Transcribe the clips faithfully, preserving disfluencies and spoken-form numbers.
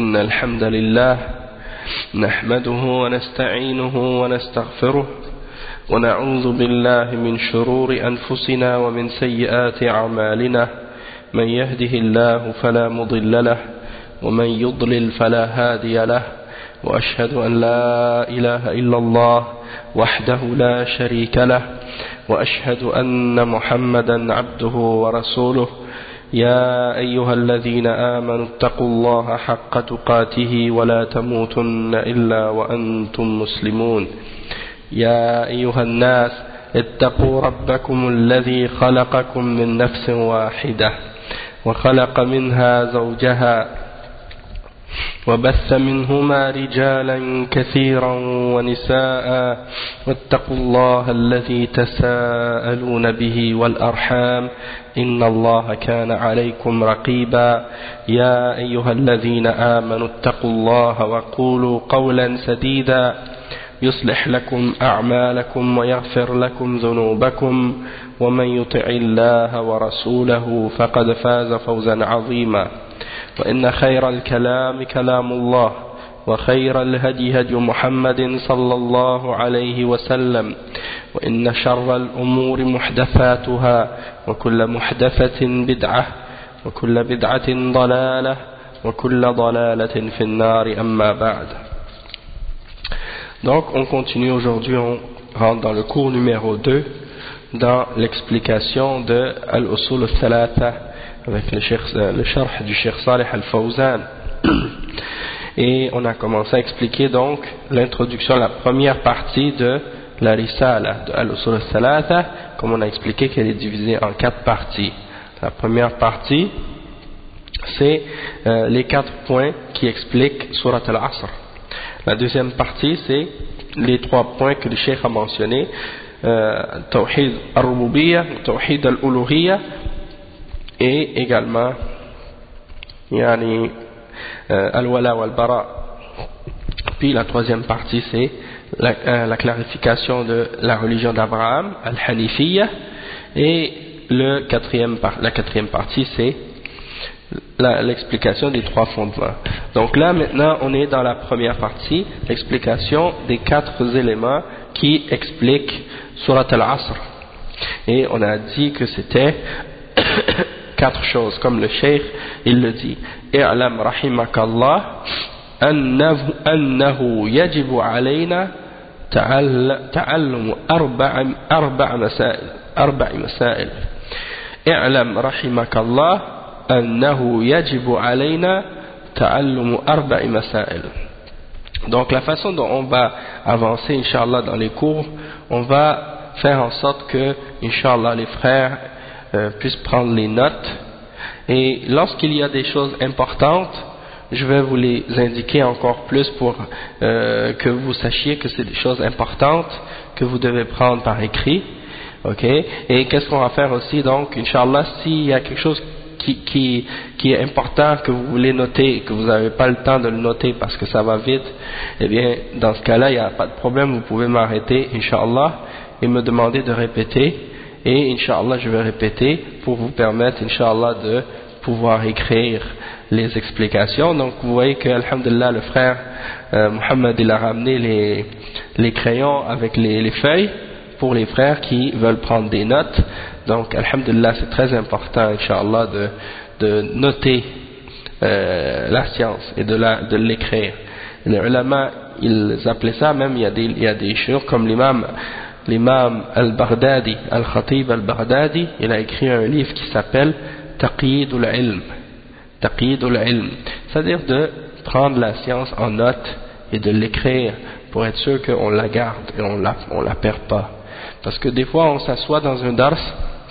إن الحمد لله نحمده ونستعينه ونستغفره ونعوذ بالله من شرور أنفسنا ومن سيئات أعمالنا من يهده الله فلا مضل له ومن يضلل فلا هادي له وأشهد أن لا إله إلا الله وحده لا شريك له وأشهد أن محمدا عبده ورسوله يا أيها الذين آمنوا اتقوا الله حق تقاته ولا تموتن إلا وأنتم مسلمون يا أيها الناس اتقوا ربكم الذي خلقكم من نفس واحدة وخلق منها زوجها وبث منهما رجالا كثيرا ونساء واتقوا الله الذي تساءلون به والأرحام إن الله كان عليكم رقيبا يا أيها الذين آمنوا اتقوا الله وقولوا قولا سديدا يصلح لكم أعمالكم ويغفر لكم ذنوبكم ومن يطع الله ورسوله فقد فاز فوزا عظيما وإن خير الكلام كلام الله وخير الهدي هدي محمد صلى الله عليه وسلم وإن شر الأمور محدثاتها وكل محدثة بدعة وكل بدعة ضلالة وكل ضلالة في النار أما بعد. Donc on continue aujourd'hui, on rentre dans le cours numéro deux dans l'explication de Al-Usul al-Thalatha avec le, cheikh, le sharh du Cheikh Salih Al-Fawzan. Et on a commencé à expliquer donc l'introduction, la première partie de la Risala de Al-Usul al-Thalatha, comme on a expliqué qu'elle est divisée en quatre parties. La première partie, c'est euh, les quatre points qui expliquent Surat Al-Asr. La deuxième partie, c'est les trois points que le Cheikh a mentionnés, euh, Tawhid al-Rububiyyah, Tawhid al-Uluhiyyah, et également yani, euh, Al-Wala wal-Bara. Puis la troisième partie, c'est la, euh, la clarification de la religion d'Abraham, Al-Hanifiyya, et le quatrième, la quatrième partie, c'est l'explication des trois fondements. Donc là maintenant on est dans la première partie, l'explication des quatre éléments qui expliquent Surat Al-Asr. Et on a dit que c'était quatre choses, comme le Cheikh il le dit. I'lam rahimakallah annahu annahu yajibu alayna ta'allum arba'a arba'a masail arba'a masail. I'lam rahimakallah أنه يجب علينا تعلم أربع مسائل. Donc la façon dont on va avancer Inch'Allah dans les cours, on va faire en sorte que Inch'Allah les frères euh, puissent prendre les notes, et lorsqu'il y a des choses importantes, je vais vous les indiquer encore plus pour euh, que vous sachiez que c'est des choses importantes que vous devez prendre par écrit. Ok? Et qu'est-ce qu'on va faire aussi, donc Inch'Allah, s'il y a quelque chose Qui, qui, qui est important que vous voulez noter et que vous n'avez pas le temps de le noter parce que ça va vite, eh bien dans ce cas-là il n'y a pas de problème, vous pouvez m'arrêter Inch'Allah et me demander de répéter, et Inch'Allah je vais répéter pour vous permettre Inch'Allah de pouvoir écrire les explications. Donc vous voyez que alhamdulillah le frère euh, Mohammed il a ramené les, les crayons avec les, les feuilles pour les frères qui veulent prendre des notes. Donc, alhamdulillah, c'est très important, Inch'Allah, de, de noter euh, la science et de, la, de l'écrire. Les ulama, ils appelaient ça, même il y a des, il y a des chouurs comme l'imam, l'imam al-Baghdadi, al-Khatib al-Baghdadi, il a écrit un livre qui s'appelle Taqyid al-Ilm. Taqyid al-Ilm. C'est-à-dire de prendre la science en note et de l'écrire pour être sûr qu'on la garde et on la, on la perd pas. Parce que des fois, on s'assoit dans un dars,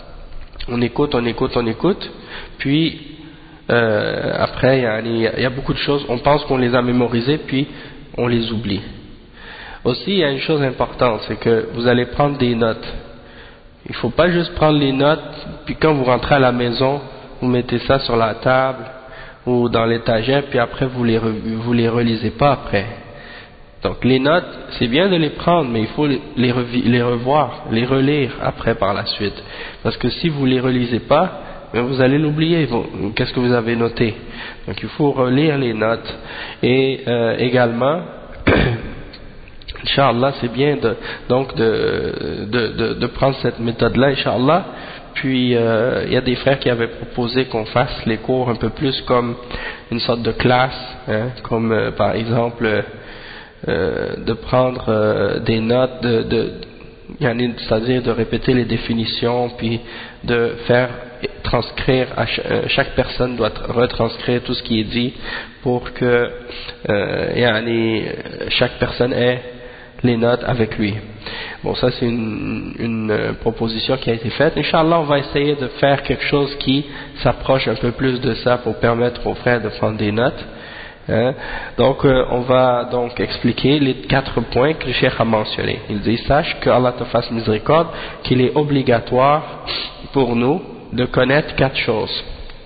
on écoute, on écoute, on écoute, puis euh, après, il y, y a beaucoup de choses, on pense qu'on les a mémorisées, puis on les oublie. Aussi, il y a une chose importante, c'est que vous allez prendre des notes. Il ne faut pas juste prendre les notes, puis quand vous rentrez à la maison, vous mettez ça sur la table ou dans l'étagère, puis après vous les, vous les relisez pas après. Donc les notes, c'est bien de les prendre, mais il faut les, les revoir, les relire après par la suite. Parce que si vous ne les relisez pas, mais vous allez l'oublier. Qu'est-ce que vous avez noté? Donc il faut relire les notes. Et euh, également, Inch'Allah, c'est bien de, donc de, de, de, de prendre cette méthode-là, Inch'Allah. Puis euh, il y a des frères qui avaient proposé qu'on fasse les cours un peu plus comme une sorte de classe, hein, comme euh, par exemple euh, de prendre euh, des notes, de, de, c'est-à-dire de répéter les définitions, puis de faire transcrire, à ch chaque personne doit retranscrire tout ce qui est dit pour que euh, chaque personne ait les notes avec lui. Bon, ça c'est une, une proposition qui a été faite. Inch'Allah, on va essayer de faire quelque chose qui s'approche un peu plus de ça pour permettre aux frères de prendre des notes. Hein? Donc, euh, on va donc expliquer les quatre points que le cheikh a mentionnés. Il dit, sache que Allah te fasse miséricorde, qu'il est obligatoire pour nous de connaître quatre choses.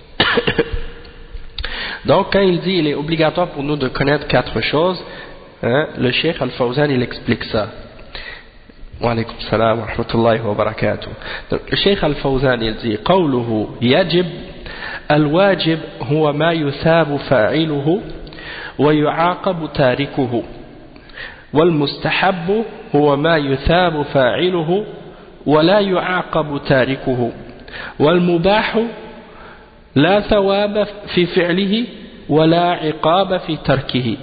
Donc, quand il dit il est obligatoire pour nous de connaître quatre choses, hein, le cheikh Al-Fawzan il explique ça. Wa alaykum salam wa rahmatullahi wa barakatuh. Donc, le cheikh Al-Fawzan il dit قوله يجب الواجب هو ما يثاب فاعله ويعاقب تاركه والمستحب هو ما يثاب فاعله ولا يعاقب تاركه والمباح لا ثواب في فعله ولا عقاب في تركه.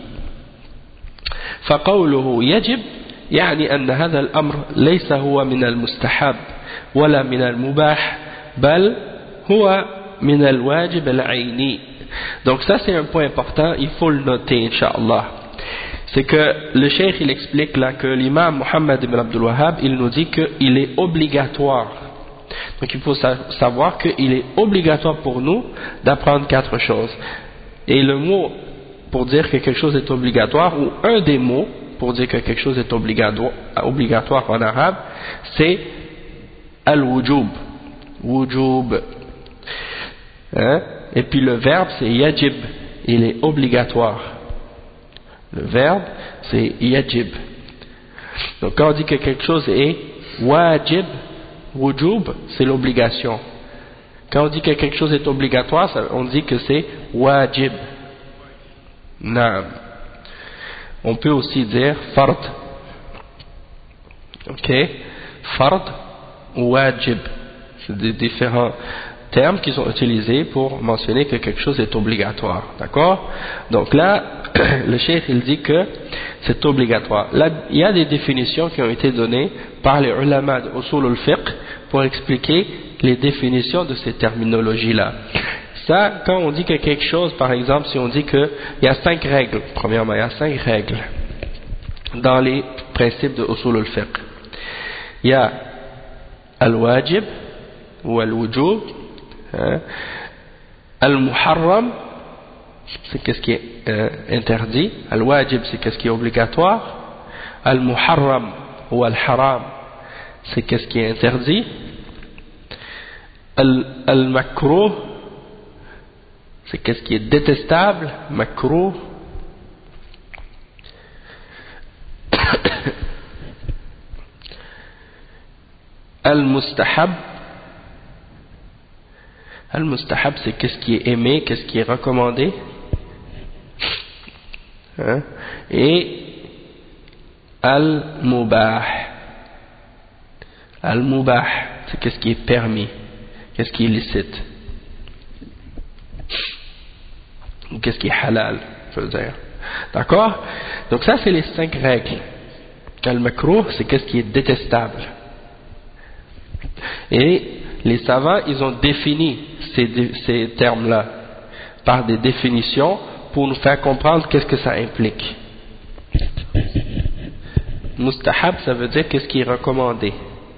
فقوله يجب يعني أن هذا الأمر ليس هو من المستحب ولا من المباح بل هو من الواجب العيني. Donc ça c'est un point important, il faut le noter Inch'Allah. C'est que le cheikh il explique là que l'imam Muhammad ibn Abdul Wahhab il nous dit qu'il est obligatoire. Donc il faut savoir qu'il est obligatoire pour nous d'apprendre quatre choses. Et le mot pour dire que quelque chose est obligatoire, ou un des mots pour dire que quelque chose est obligatoire, obligatoire en arabe, c'est al-wujub. Wujub. Hein? Et puis le verbe c'est yajib, il est obligatoire. Le verbe c'est yajib. Donc quand on dit que quelque chose est wajib, wujub, c'est l'obligation. Quand on dit que quelque chose est obligatoire, ça, on dit que c'est wajib. Naam. On peut aussi dire fard. Ok? Fard ou wajib. C'est des différents termes qui sont utilisés pour mentionner que quelque chose est obligatoire. D'accord? Donc là, le cheikh il dit que c'est obligatoire. Là, il y a des définitions qui ont été données par les ulama de usul al-fiqh pour expliquer les définitions de ces terminologies-là. Ça, quand on dit que quelque chose, par exemple, si on dit qu'il y a cinq règles, premièrement, il y a cinq règles dans les principes de usul al-fiqh. Il y a al-wajib ou al-wujub, hein, al-muharram, c'est qu'est-ce qui est euh, interdit, al-wajib c'est qu'est-ce qui est obligatoire, al-muharram ou al-haram c'est qu'est-ce qui est interdit, al-makruh c'est qu'est-ce qui est détestable, makruh. Al-mustahab, Al-mustahab c'est qu'est-ce qui est aimé, qu'est-ce qui est recommandé, hein? Et Al-mubah, Al-mubah c'est qu'est-ce qui est permis, qu'est-ce qui est licite, qu'est-ce qui est halal, je veux dire. D'accord? Donc ça c'est les cinq règles. Al-makruh c'est qu'est-ce qui est détestable. Et les savants ils ont défini ces, ces termes-là par des définitions pour nous faire comprendre qu'est-ce que ça implique. Mustahab ça veut dire qu'est-ce qui est recommandé.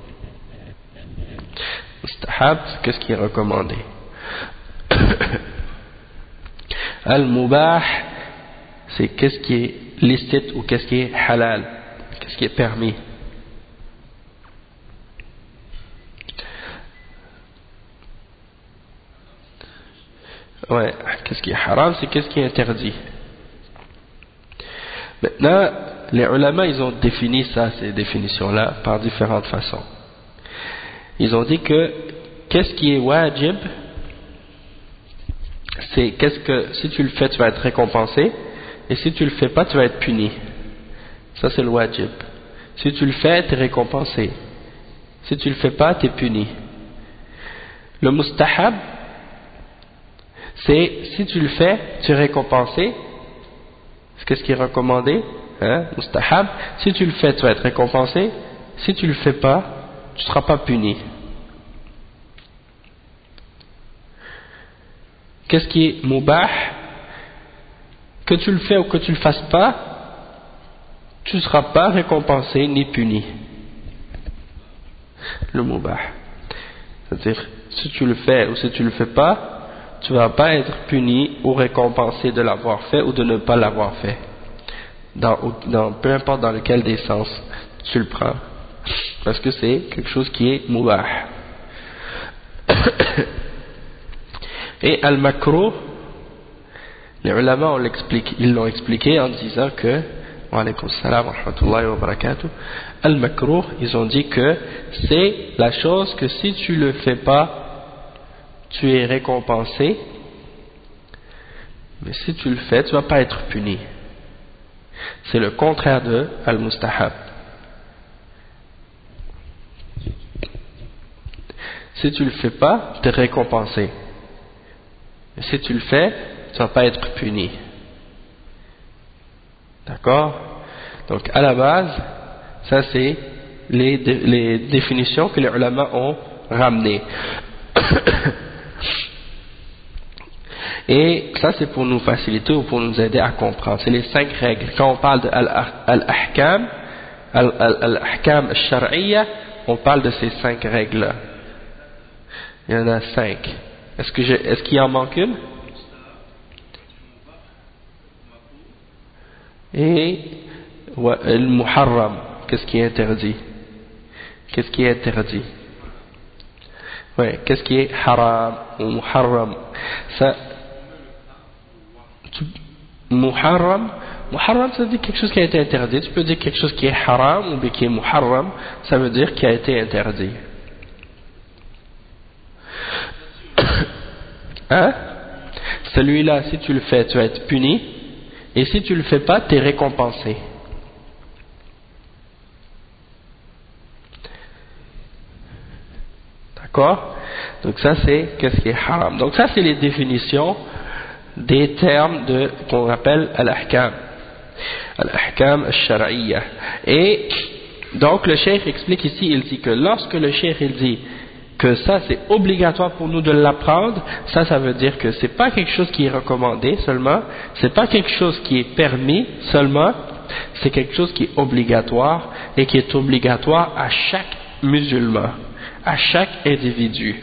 Mustahab c'est qu'est-ce qui est recommandé. Al-mubah c'est qu'est-ce qui est licite ou qu'est-ce qui est halal, qu'est-ce qui est permis. Ouais, qu'est-ce qui est haram, c'est qu'est-ce qui est interdit. Maintenant, les ulama, ils ont défini ça, ces définitions-là, par différentes façons. Ils ont dit que, qu'est-ce qui est wajib, c'est qu'est-ce que si tu le fais tu vas être récompensé, et si tu le fais pas tu vas être puni. Ça c'est le wajib. Si tu le fais tu es récompensé, si tu le fais pas tu es puni. Le mustahab, c'est si tu le fais tu es récompensé. Qu'est-ce qui est recommandé, hein? Mustahab. Si tu le fais tu vas être récompensé, si tu le fais pas tu ne seras pas puni. Qu'est-ce qui est mubah? Que tu le fais ou que tu le fasses pas, tu ne seras pas récompensé ni puni. Le mubah, c'est-à-dire si tu le fais ou si tu le fais pas, tu ne vas pas être puni ou récompensé de l'avoir fait ou de ne pas l'avoir fait, dans, dans, peu importe dans lequel des sens tu le prends, parce que c'est quelque chose qui est mubah. Et al-makruh, les ulama on l'explique, ils l'ont expliqué en disant que, wa alaykum salam wa rahmatullahi wa barakatuh, al-makruh, ils ont dit que c'est la chose que si tu le fais pas, tu es récompensé, mais si tu le fais, tu vas pas être puni. C'est le contraire de al-mustahab. Si tu le fais pas, tu es récompensé. Mais si tu le fais, tu ne vas pas être puni. D'accord? Donc à la base, ça c'est les, les définitions que les ulama ont ramenées. Et ça c'est pour nous faciliter ou pour nous aider à comprendre. C'est les cinq règles. Quand on parle de al-ahkam, al-ahkam al-shar'iyya, on parle de ces cinq règles-là. Il y en a cinq. Est-ce que j'ai, est-ce qu'il en manque une? Et le muharram, qu'est-ce qui est interdit? Qu'est-ce qui est interdit? Oui, qu'est-ce qui est haram ou muharram? Ça, tu, muharram, muharram ça veut dire quelque chose qui a été interdit. Tu peux dire quelque chose qui est haram ou bien qui est muharram, ça veut dire qui a été interdit. Hein? Celui-là, si tu le fais, tu vas être puni, et si tu le fais pas, tu es récompensé. D'accord? Donc ça c'est qu'est-ce qui est haram. Donc ça c'est les définitions des termes de qu'on appelle al-ahkam, al-ahkam al-shar'iyya. Et donc le cheikh explique ici, il dit que lorsque le cheikh il dit que ça c'est obligatoire pour nous de l'apprendre, ça ça veut dire que c'est pas quelque chose qui est recommandé seulement, c'est pas quelque chose qui est permis seulement, c'est quelque chose qui est obligatoire et qui est obligatoire à chaque musulman, à chaque individu.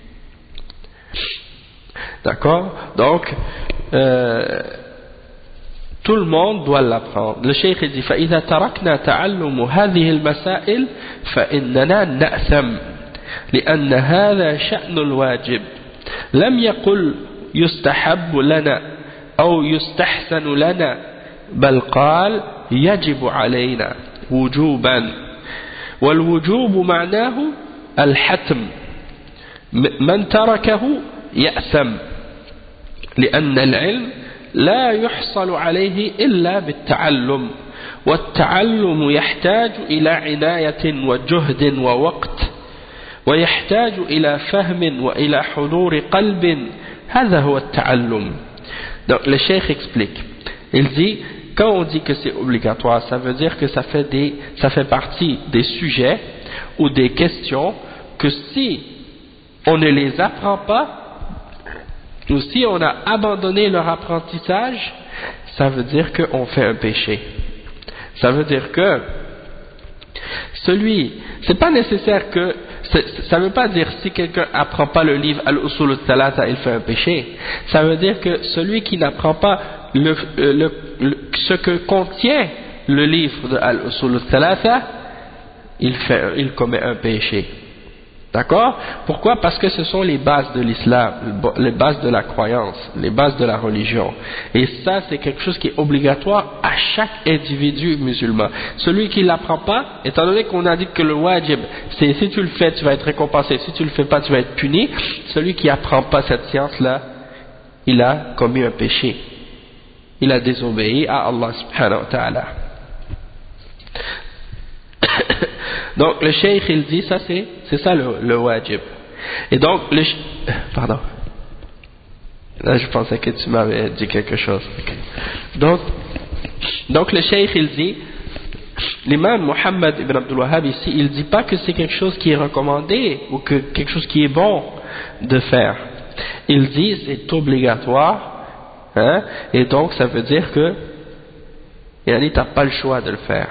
D'accord? Donc euh, tout le monde doit l'apprendre. Le cheikh dit فإذا تركنا تعلم هذه المسائل فإننا نأثم لأن هذا شأن الواجب لم يقل يستحب لنا أو يستحسن لنا بل قال يجب علينا وجوبا والوجوب معناه الحتم من تركه يأثم لأن العلم لا يحصل عليه إلا بالتعلم والتعلم يحتاج إلى عناية وجهد ووقت ويحتاج إلى فهم وإلى حضور قلب هذا هو التعلم. Donc le cheikh explique, il dit quand on dit que c'est obligatoire, ça veut dire que ça fait, des, ça fait partie des sujets ou des questions que si on ne les apprend pas ou si on a abandonné leur apprentissage, ça veut dire qu'on fait un péché. Ça veut dire que celui, c'est pas nécessaire que, ça ne veut pas dire si quelqu'un apprend pas le livre Al-Usul al-Thalatha, il fait un péché. Ça veut dire que celui qui n'apprend pas le, le, le, ce que contient le livre de Al-Usul al-Thalatha, il, fait, il commet un péché. D'accord? Pourquoi? Parce que ce sont les bases de l'islam, les bases de la croyance, les bases de la religion. Et ça, c'est quelque chose qui est obligatoire à chaque individu musulman. Celui qui ne l'apprend pas, étant donné qu'on a dit que le wajib, c'est si tu le fais, tu vas être récompensé, si tu ne le fais pas, tu vas être puni. Celui qui n'apprend pas cette science-là, il a commis un péché, il a désobéi à Allah subhanahu wa ta'ala. Donc le cheikh il dit ça c'est c'est ça le, le wajib. Et donc le pardon là je pensais que tu m'avais dit quelque chose. donc donc le cheikh il dit, l'imam Muhammad ibn Abdul Wahhab ici il dit pas que c'est quelque chose qui est recommandé ou que quelque chose qui est bon de faire. Il dit c'est obligatoire, hein, et donc ça veut dire que tu n'as pas le choix de le faire.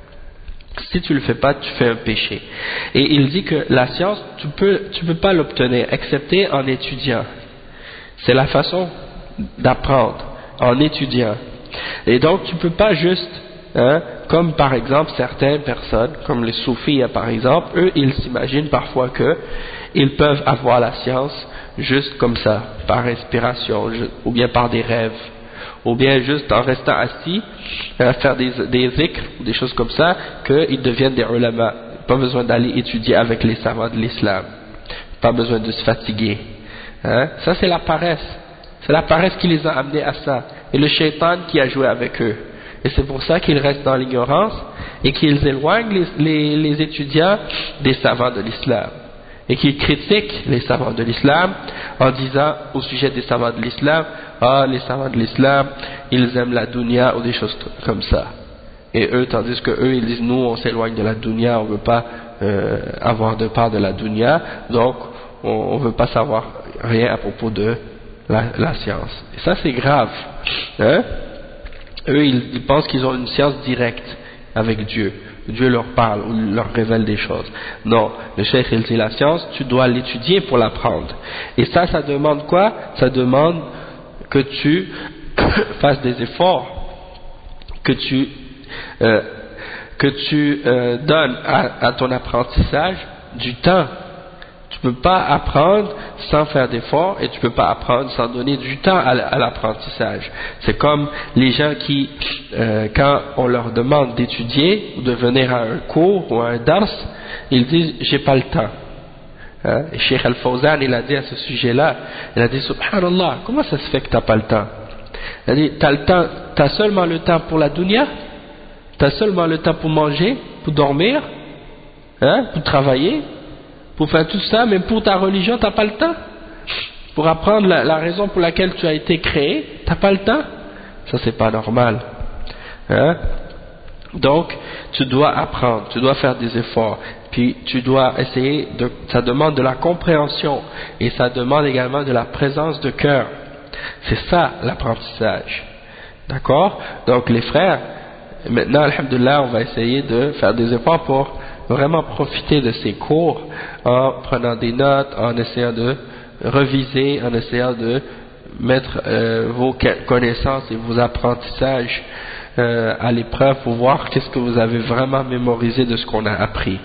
Si tu le fais pas, tu fais un péché. Et il dit que la science, tu peux, tu peux pas l'obtenir, excepté en étudiant. C'est la façon d'apprendre, en étudiant. Et donc, tu peux pas juste, hein, comme par exemple certaines personnes, comme les soufis par exemple, eux, ils s'imaginent parfois que ils peuvent avoir la science juste comme ça, par inspiration, ou bien par des rêves, ou bien juste en restant assis à faire des, des zikrs ou des choses comme ça, qu'ils deviennent des ulama. Pas besoin d'aller étudier avec les savants de l'islam, pas besoin de se fatiguer, hein? Ça c'est la paresse, c'est la paresse qui les a amenés à ça, et le shaitan qui a joué avec eux, et c'est pour ça qu'ils restent dans l'ignorance et qu'ils éloignent les, les, les étudiants des savants de l'islam, et qui critiquent les savants de l'islam en disant au sujet des savants de l'islam, ah les savants de l'islam ils aiment la dunya ou des choses comme ça, et eux tandis que eux ils disent nous on s'éloigne de la dunya, on veut pas euh, avoir de part de la dunya, donc on, on veut pas savoir rien à propos de la, la science. Et ça c'est grave, hein? Eux ils, ils pensent qu'ils ont une science directe avec Dieu, Dieu leur parle ou leur révèle des choses. Non, le cheikh il dit la science, tu dois l'étudier pour l'apprendre. Et ça, ça demande quoi? Ça demande que tu fasses des efforts, que tu, euh, que tu euh, donnes à, à ton apprentissage du temps. Tu ne peux pas apprendre sans faire d'efforts, et tu ne peux pas apprendre sans donner du temps à, à l'apprentissage. C'est comme les gens qui, euh, quand on leur demande d'étudier ou de venir à un cours ou à un dars, ils disent j'ai pas le temps. Hein? Et Cheikh Al-Fawzan il a dit à ce sujet-là, il a dit subhanallah, comment ça se fait que tu n'as pas le temps? Il a dit tu as le temps, tu as seulement le temps pour la dunya, tu as seulement le temps pour manger, pour dormir, hein, pour travailler, pour faire tout ça, mais pour ta religion, tu n'as pas le temps. Pour apprendre la, la raison pour laquelle tu as été créé, tu n'as pas le temps. Ça, c'est pas normal. Hein? Donc, tu dois apprendre, tu dois faire des efforts. Puis, tu dois essayer, de, ça demande de la compréhension. Et ça demande également de la présence de cœur. C'est ça, l'apprentissage. D'accord? Donc, les frères, maintenant, alhamdoulilah, on va essayer de faire des efforts pour vraiment profiter de ces cours en prenant des notes, en essayant de reviser, en essayant de mettre euh, vos connaissances et vos apprentissages euh, à l'épreuve pour voir qu'est-ce que vous avez vraiment mémorisé de ce qu'on a appris.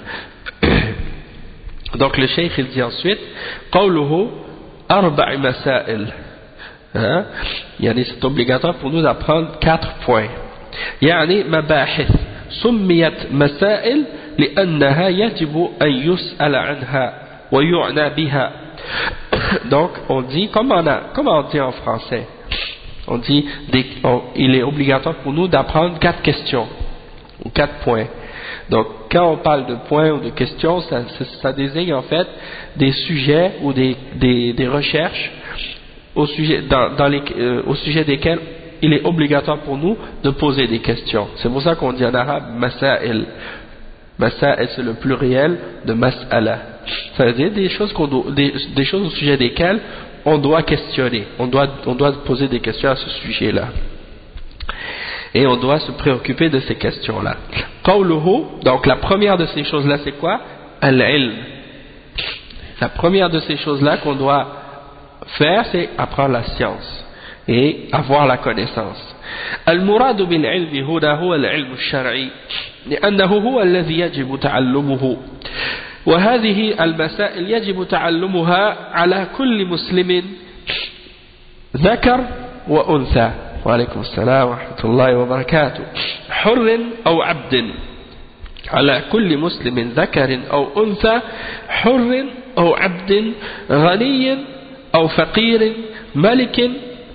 Donc le cheikh il dit ensuite قوله أربع مسائل, hein? يعني c'est obligatoire pour nous d'apprendre quatre points. يعني مباحث سميت مسائل لأنها يجب أن يسأل عنها ويعنى بها. Donc on dit, comme on, a, comme on dit en français, on dit des, on, il est obligatoire pour nous d'apprendre quatre questions ou quatre points. Donc quand on parle de points ou de questions, ça, ça, ça désigne en fait des sujets ou des, des, des recherches au sujet, dans, dans les, euh, au sujet desquels il est obligatoire pour nous de poser des questions. C'est pour ça qu'on dit en arabe masail. Masail c'est le pluriel de mas'ala. Ça veut dire des choses, qu'on doit, des, des choses au sujet desquelles on doit questionner, on doit, on doit poser des questions à ce sujet-là. Et on doit se préoccuper de ces questions-là. Qawluhu, donc la première de ces choses-là c'est quoi? Al-ilm. La première de ces choses-là qu'on doit faire c'est apprendre la science et avoir la connaissance. المراد بالعلم هنا هو العلم الشرعي لأنه هو الذي يجب تعلمه وهذه المسائل يجب تعلمها على كل مسلم ذكر وأنثى. وعليكم السلام ورحمة الله وبركاته. حر أو عبد، على كل مسلم ذكر أو أنثى، حر أو عبد، غني أو فقير، ملك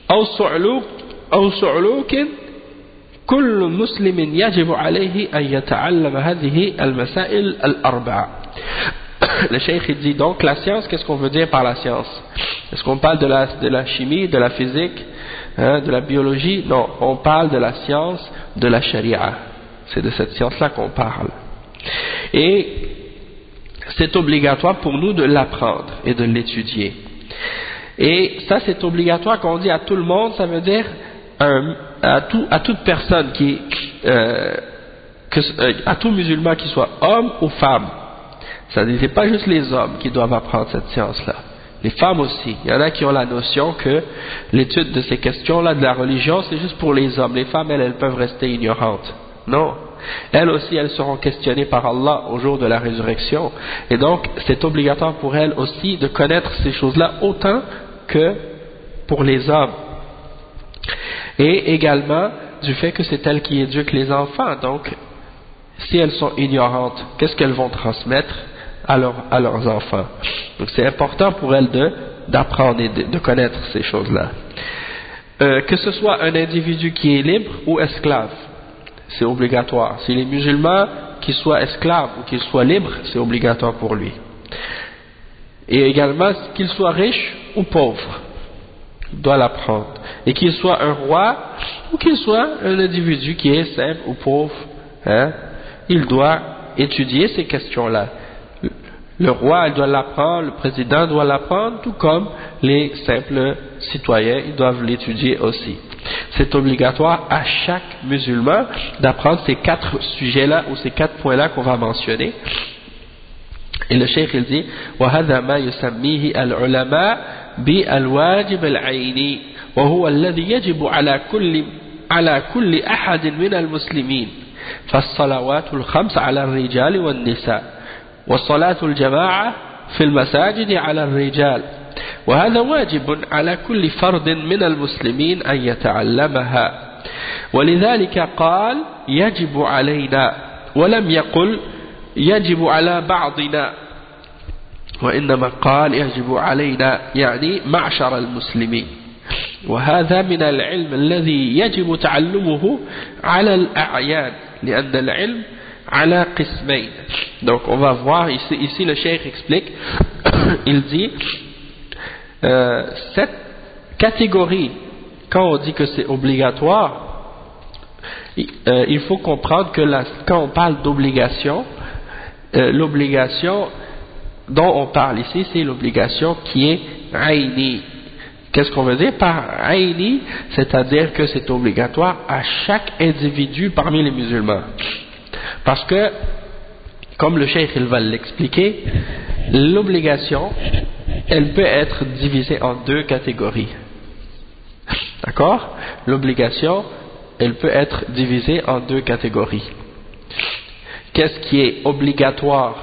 أو صعلوك أو صعلوك كل مسلم يجب عليه أن يتعلم هذه المسائل الأربعة. Le cheikh dit donc la science, qu'est-ce qu'on veut dire par la science? Est-ce qu'on parle de la, de la chimie, de la physique, hein, de la biologie? Non, on parle de la science de la charia. C'est de cette science-là qu'on parle. Et c'est obligatoire pour nous de l'apprendre et de l'étudier. Et ça, c'est obligatoire quand on dit à tout le monde, ça veut dire un, à, tout, à toute personne qui, euh, que, euh, à tout musulman qui soit homme ou femme. Ça ne dit pas juste les hommes qui doivent apprendre cette science-là. Les femmes aussi. Il y en a qui ont la notion que l'étude de ces questions-là de la religion, c'est juste pour les hommes. Les femmes, elles, elles peuvent rester ignorantes. Non. Elles aussi, elles seront questionnées par Allah au jour de la résurrection. Et donc, c'est obligatoire pour elles aussi de connaître ces choses-là autant que pour les hommes. Et également, du fait que c'est elles qui éduquent les enfants. Donc, si elles sont ignorantes, qu'est-ce qu'elles vont transmettre à, leur, à leurs enfants? Donc, c'est important pour elles de, d'apprendre et de, de connaître ces choses-là. Euh, que ce soit un individu qui est libre ou esclave, c'est obligatoire. Si les musulmans, qu'il soit esclave ou qu'il soit libre, c'est obligatoire pour lui. Et également, qu'il soit riche ou pauvre, il doit l'apprendre. Et qu'il soit un roi ou qu'il soit un individu qui est simple ou pauvre, hein, il doit étudier ces questions-là. Le roi, il doit l'apprendre, le président doit l'apprendre, tout comme les simples citoyens, ils doivent l'étudier aussi. C'est obligatoire à chaque musulman d'apprendre ces quatre sujets-là ou ces quatre points-là qu'on va mentionner. Et le cheikh il dit وهذا ما يسميه العلماء بالواجب العيني وهو الذي يجب على كل على كل أحد من المسلمين فالصلوات الخمس على الرجال والنساء وصلاة الجماعة في المساجد على الرجال وهذا واجب على كل فرد من المسلمين أن يتعلمها ولذلك قال يجب علينا ولم يقل يجب على بعضنا وإنما قال يجب علينا يعني معشر المسلمين وهذا من العلم الذي يجب تعلمه على الأعيان لأن العلم على قسمين. Donc on va voir ici, ici le cheikh explique il dit euh, cette catégorie, quand on dit que c'est obligatoire, euh, il faut comprendre que la, quand on parle d'obligation, euh, l'obligation dont on parle ici, c'est l'obligation qui est aïni. Qu'est-ce qu'on veut dire par aïni? C'est-à-dire que c'est obligatoire à chaque individu parmi les musulmans. Parce que, comme le cheikh il va l'expliquer, l'obligation, elle peut être divisée en deux catégories. D'accord? L'obligation, elle peut être divisée en deux catégories. Qu'est-ce qui est obligatoire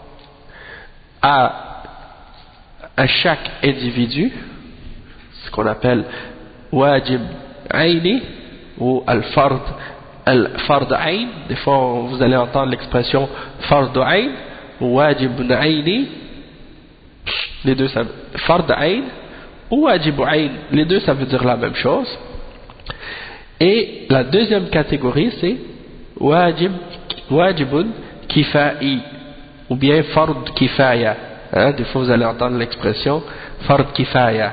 à, à chaque individu, ce qu'on appelle wajib aini ou al-fard al-fard ayn. Des fois vous allez entendre l'expression fard ayn ou wajib aini, les deux ça fard ayn ou wajib ayn, les deux ça veut dire la même chose. Et la deuxième catégorie c'est wajib wajibun kifai ou bien fard kifaya, hein, des fois vous allez entendre l'expression fard kifaya.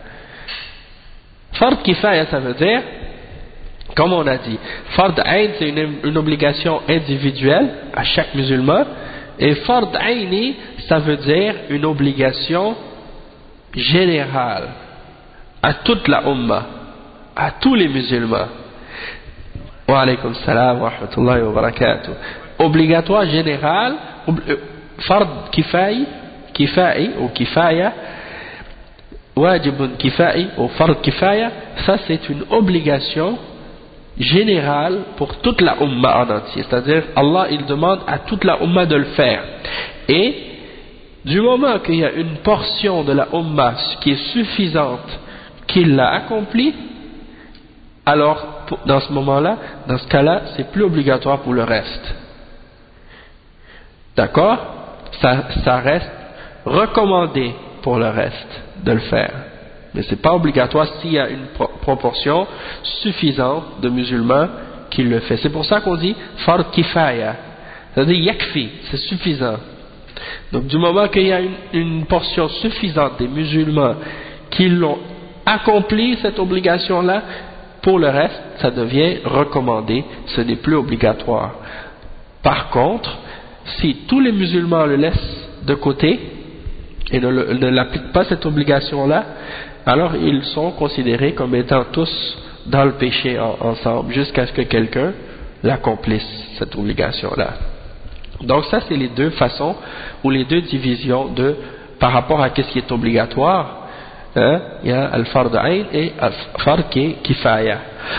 Fard kifaya ça veut dire, comme on a dit, fard ayn c'est une, une obligation individuelle à chaque musulman, et fard ayni ça veut dire une obligation générale à toute la umma, à tous les musulmans. Wa alaykum salam wa rahmatullahi wa barakatuh. Obligatoire générale, fard kifai, kifai ou kifaya, wajibun kifai ou fard kifaya, ça c'est une obligation générale pour toute la umma en entier. C'est-à-dire, Allah il demande à toute la umma de le faire. Et du moment qu'il y a une portion de la umma qui est suffisante qu'il l'a accompli, alors dans ce moment-là, dans ce cas-là, c'est plus obligatoire pour le reste. D'accord? Ça, ça reste recommandé pour le reste de le faire. Mais c'est pas obligatoire s'il y a une pro proportion suffisante de musulmans qui le fait. C'est pour ça qu'on dit fard kifaya, c'est-à-dire yakfi, c'est suffisant. Donc du moment qu'il y a une, une portion suffisante des musulmans qui l'ont accompli cette obligation-là, pour le reste, ça devient recommandé, ce n'est plus obligatoire. Par contre, si tous les musulmans le laissent de côté et ne, le, ne l'appliquent pas cette obligation-là, alors ils sont considérés comme étant tous dans le péché en, ensemble, jusqu'à ce que quelqu'un l'accomplisse, cette obligation-là. Donc ça, c'est les deux façons, ou les deux divisions de, par rapport à ce qui est obligatoire. Hein, il y a al-fard ayn et al-fard kifaya.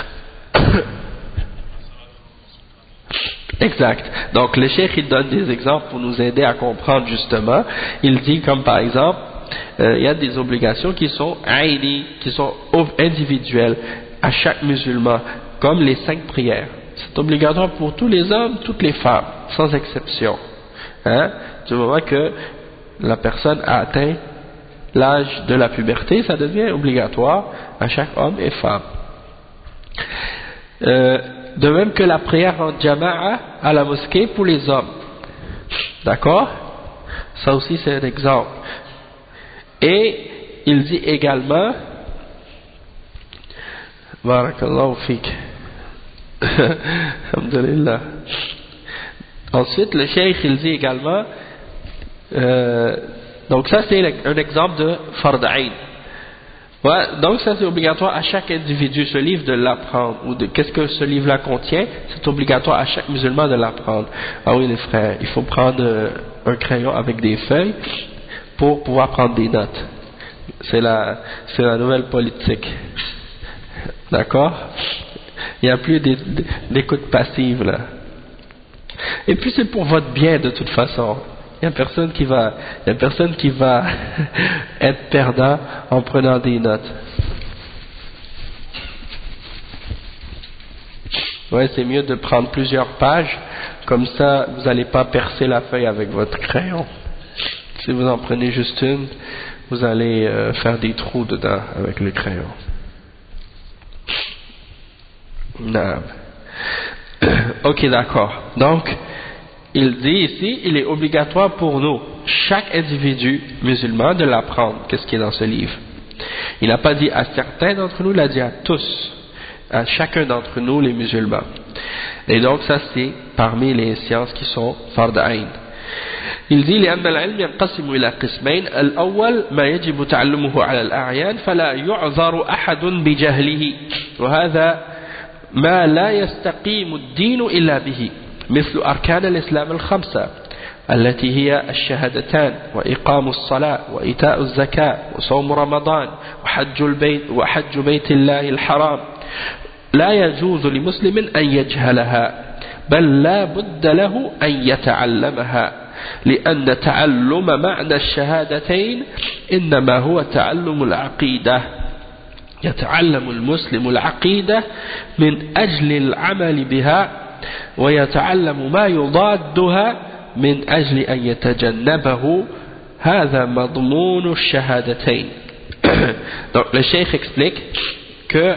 Exact. Donc le cheikh il donne des exemples pour nous aider à comprendre justement. Il dit comme par exemple, euh, il y a des obligations qui sont ayni, qui sont individuelles à chaque musulman, comme les cinq prières. C'est obligatoire pour tous les hommes, toutes les femmes, sans exception. Hein, du moment que la personne a atteint l'âge de la puberté, ça devient obligatoire à chaque homme et femme. Euh, de même que la prière en jama'a à la mosquée pour les hommes. D'accord? Ça aussi c'est un exemple. Et il dit également, barakallahu fik. Alhamdulillah. Ensuite, le cheikh il dit également, euh, donc ça c'est un exemple de fard ayn. Ouais, donc ça c'est obligatoire à chaque individu, ce livre de l'apprendre, ou de qu'est-ce que ce livre-là contient, c'est obligatoire à chaque musulman de l'apprendre. Ah oui les frères, il faut prendre euh, un crayon avec des feuilles pour pouvoir prendre des notes. C'est la, c'est la nouvelle politique. D'accord? Il n'y a plus d'écoute passive là. Et puis c'est pour votre bien de toute façon. Il n'y a personne qui va, il y a personne qui va être perdant en prenant des notes. Ouais, c'est mieux de prendre plusieurs pages, comme ça vous n'allez pas percer la feuille avec votre crayon. Si vous en prenez juste une, vous allez euh, faire des trous dedans avec le crayon. Non. Ok, d'accord. Donc, il dit ici, il est obligatoire pour nous, chaque individu musulman, de l'apprendre, qu'est-ce qui est dans ce livre. Il n'a pas dit à certains d'entre nous, il a dit à tous, à chacun d'entre nous, les musulmans. Et donc ça c'est parmi les sciences qui sont fard ayn. Il dit لأن العلم ينقسم إلى قسمين الأول ما يجب تعلمه على الأعيان فلا يعذر أحد بجهله وهذا ما لا يستقيم الدين إلا به مثل أركان الإسلام الخمسة التي هي الشهادتان وإقام الصلاة وإيتاء الزكاة وصوم رمضان وحج البيت وحج بيت الله الحرام لا يجوز لمسلم أن يجهلها بل لا بد له أن يتعلمها لأن تعلم معنى الشهادتين إنما هو تعلم العقيدة يتعلم المسلم العقيدة من أجل العمل بها ويتعلم ما يضادها من أجل أن يتجنبه هذا مضمون الشهادتين. Donc le cheikh explique que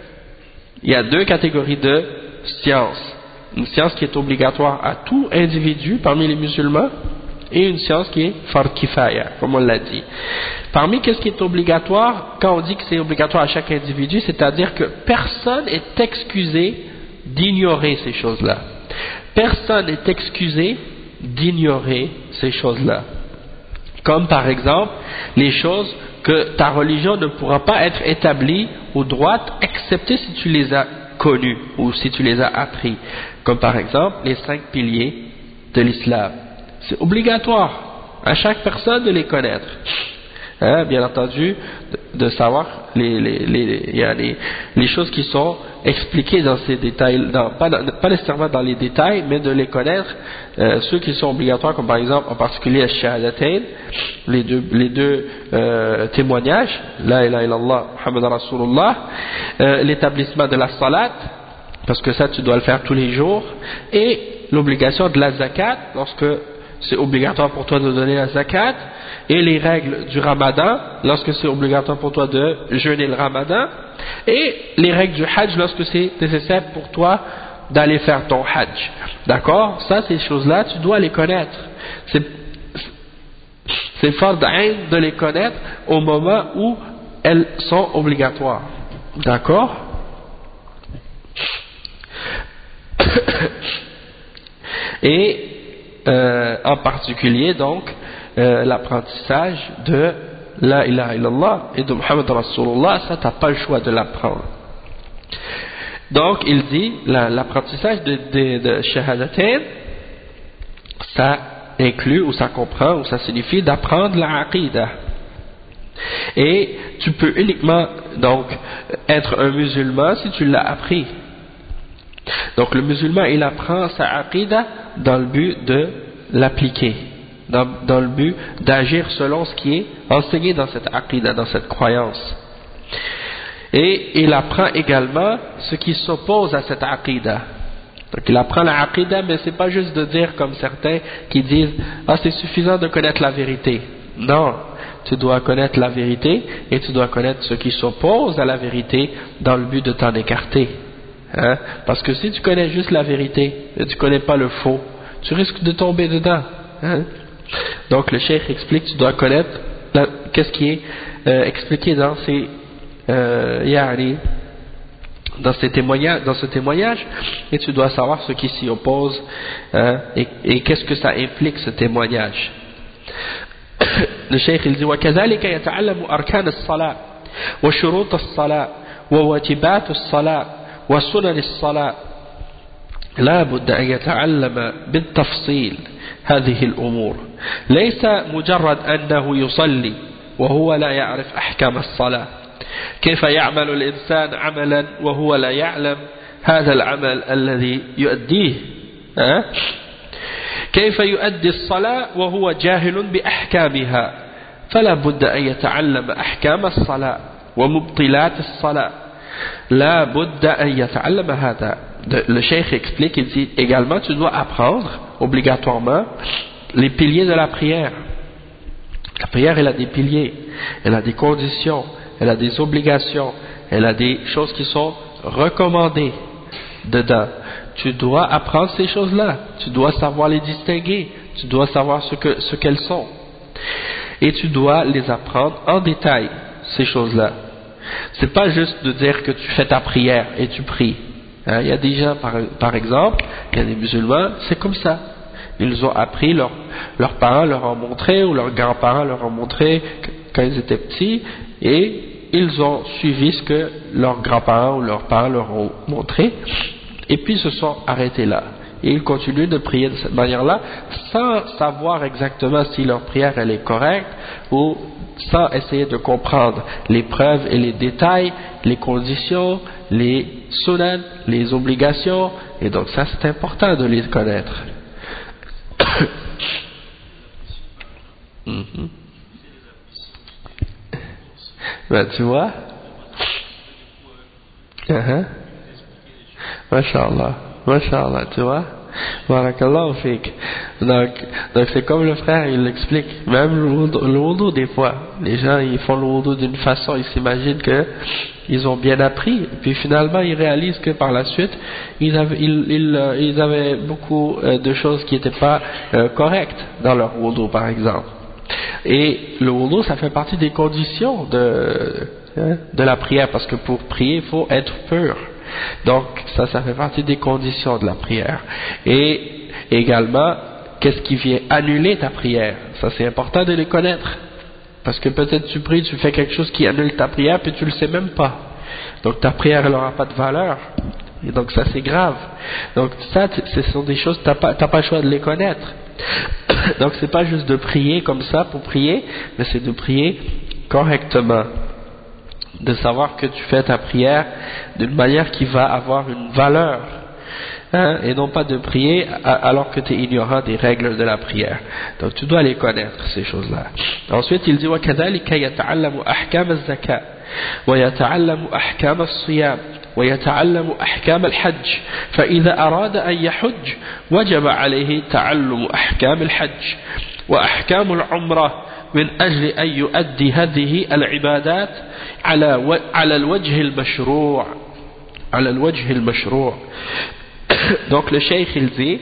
il y a deux catégories de sciences. Une science qui est obligatoire à tout individu parmi les musulmans et une science qui est fard kifaya, comme on l'a dit. Parmi qu'est-ce qui est obligatoire, quand on dit que c'est obligatoire à chaque individu, c'est-à-dire que personne n'est excusé d'ignorer ces choses-là. Personne n'est excusé d'ignorer ces choses-là. Comme par exemple, les choses que ta religion ne pourra pas être établie ou droite, excepté si tu les as connues ou si tu les as appris. Comme par exemple, les cinq piliers de l'islam. C'est obligatoire à chaque personne de les connaître. Hein, bien entendu, de, de savoir les, les, les, les, les choses qui sont expliquées dans ces détails, dans, pas, pas nécessairement dans les détails, mais de les connaître, euh, ceux qui sont obligatoires, comme par exemple, en particulier, al-shahadatain, les deux, les deux euh, témoignages, la ilaha illallah, Muhammad Rasulullah, euh, l'établissement de la salat, parce que ça tu dois le faire tous les jours, et l'obligation de la zakat, lorsque c'est obligatoire pour toi de donner la zakat, et les règles du ramadan, lorsque c'est obligatoire pour toi de jeûner le ramadan, et les règles du hajj lorsque c'est nécessaire pour toi d'aller faire ton hajj. D'accord? Ça, ces choses-là, tu dois les connaître. C'est, c'est fard d'ain de les connaître au moment où elles sont obligatoires. D'accord? Et euh, en particulier donc euh, l'apprentissage de la ilaha illallah et de Muhammad Rasulullah, ça t'as pas le choix de l'apprendre. Donc il dit la, l'apprentissage de, de, de shahadatain, ça inclut ou ça comprend ou ça signifie d'apprendre la aqidah. Et tu peux uniquement donc être un musulman si tu l'as appris. Donc le musulman il apprend sa aqidah dans le but de l'appliquer, dans, dans le but d'agir selon ce qui est enseigné dans cette aqidah, dans cette croyance. Et il apprend également ce qui s'oppose à cette aqidah. Donc il apprend la aqidah, mais c'est pas juste de dire comme certains qui disent ah c'est suffisant de connaître la vérité. Non, tu dois connaître la vérité et tu dois connaître ce qui s'oppose à la vérité dans le but de t'en écarter. Hein? Parce que si tu connais juste la vérité et tu connais pas le faux, tu risques de tomber dedans. Hein? Donc le cheikh explique, tu dois connaître la, qu'est-ce qui est euh, expliqué dans ces euh, yani, dans ces témoignages, dans ce témoignage, et tu dois savoir ce qui s'y oppose, hein, et, et qu'est-ce que ça implique ce témoignage. Le cheikh il dit وكذلك يتعلم أركان الصلاة وشروط الصلاة وواجبات الصلاة وسنن الصلاة لا بد أن يتعلم بالتفصيل هذه الأمور ليس مجرد أنه يصلي وهو لا يعرف أحكام الصلاة كيف يعمل الإنسان عملا وهو لا يعلم هذا العمل الذي يؤديه أه؟ كيف يؤدي الصلاة وهو جاهل بأحكامها فلا بد أن يتعلم أحكام الصلاة ومبطلات الصلاة لا بد أن يتعلم هذا. Le cheikh explique, il dit également tu dois apprendre obligatoirement les piliers de la prière. La prière elle a des piliers, elle a des conditions, elle a des obligations, elle a des choses qui sont recommandées dedans. Tu dois apprendre ces choses-là, tu dois savoir les distinguer, tu dois savoir ce que, ce qu'elles sont. Et tu dois les apprendre en détail, ces choses-là. C'est pas juste de dire que tu fais ta prière et tu pries. Hein, il y a des gens, par, par exemple, il y a des musulmans, c'est comme ça. Ils ont appris, leur, leurs parents leur ont montré, ou leurs grands-parents leur ont montré quand ils étaient petits, et ils ont suivi ce que leurs grands-parents ou leurs parents leur ont montré, et puis ils se sont arrêtés là. Et ils continuent de prier de cette manière-là, sans savoir exactement si leur prière elle est correcte, ou sans essayer de comprendre les preuves et les détails, les conditions, les sunan, les obligations, et donc ça c'est important de les connaître. mm-hmm. Ben, tu vois, uh-huh. Masha'Allah, Masha'Allah, tu vois, Barakallahu fik. Donc, donc c'est comme le frère il l'explique, même le wudu, le wudu des fois, les gens ils font le wudu d'une façon, ils s'imaginent que ils ont bien appris, et puis finalement ils réalisent que par la suite ils avaient, ils, ils, ils avaient beaucoup de choses qui n'étaient pas euh, correctes dans leur wudu par exemple. Et le wudu ça fait partie des conditions de, hein, de la prière, parce que pour prier il faut être pur. Donc ça, ça fait partie des conditions de la prière. Et également, qu'est-ce qui vient annuler ta prière? Ça c'est important de les connaître. Parce que peut-être tu pries, tu fais quelque chose qui annule ta prière, puis tu le sais même pas. Donc ta prière elle n'aura pas de valeur. Et donc ça c'est grave. Donc ça, ce sont des choses, tu n'as pas, t'as pas le choix de les connaître. Donc c'est pas juste de prier comme ça pour prier, mais c'est de prier correctement. De savoir que tu fais ta prière d'une manière qui va avoir une valeur, hein, et non pas de prier alors que tu es ignorant des règles de la prière. Donc tu dois les connaître, ces choses-là. Ensuite il dit وَكَذَلِكَ يَتَعَلَّمُ أَحْكَامَ الزَّكَاةِ وَيَتَعَلَّمُ أَحْكَامَ الصِّيَامِ ويتعلم أحكام الحج فإذا أراد أن يحج وجب عليه تعلم أحكام الحج وأحكام العمرة من أجل أن يؤدي هذه العبادات على على الوجه المشروع على الوجه المشروع. Donc le cheikh il dit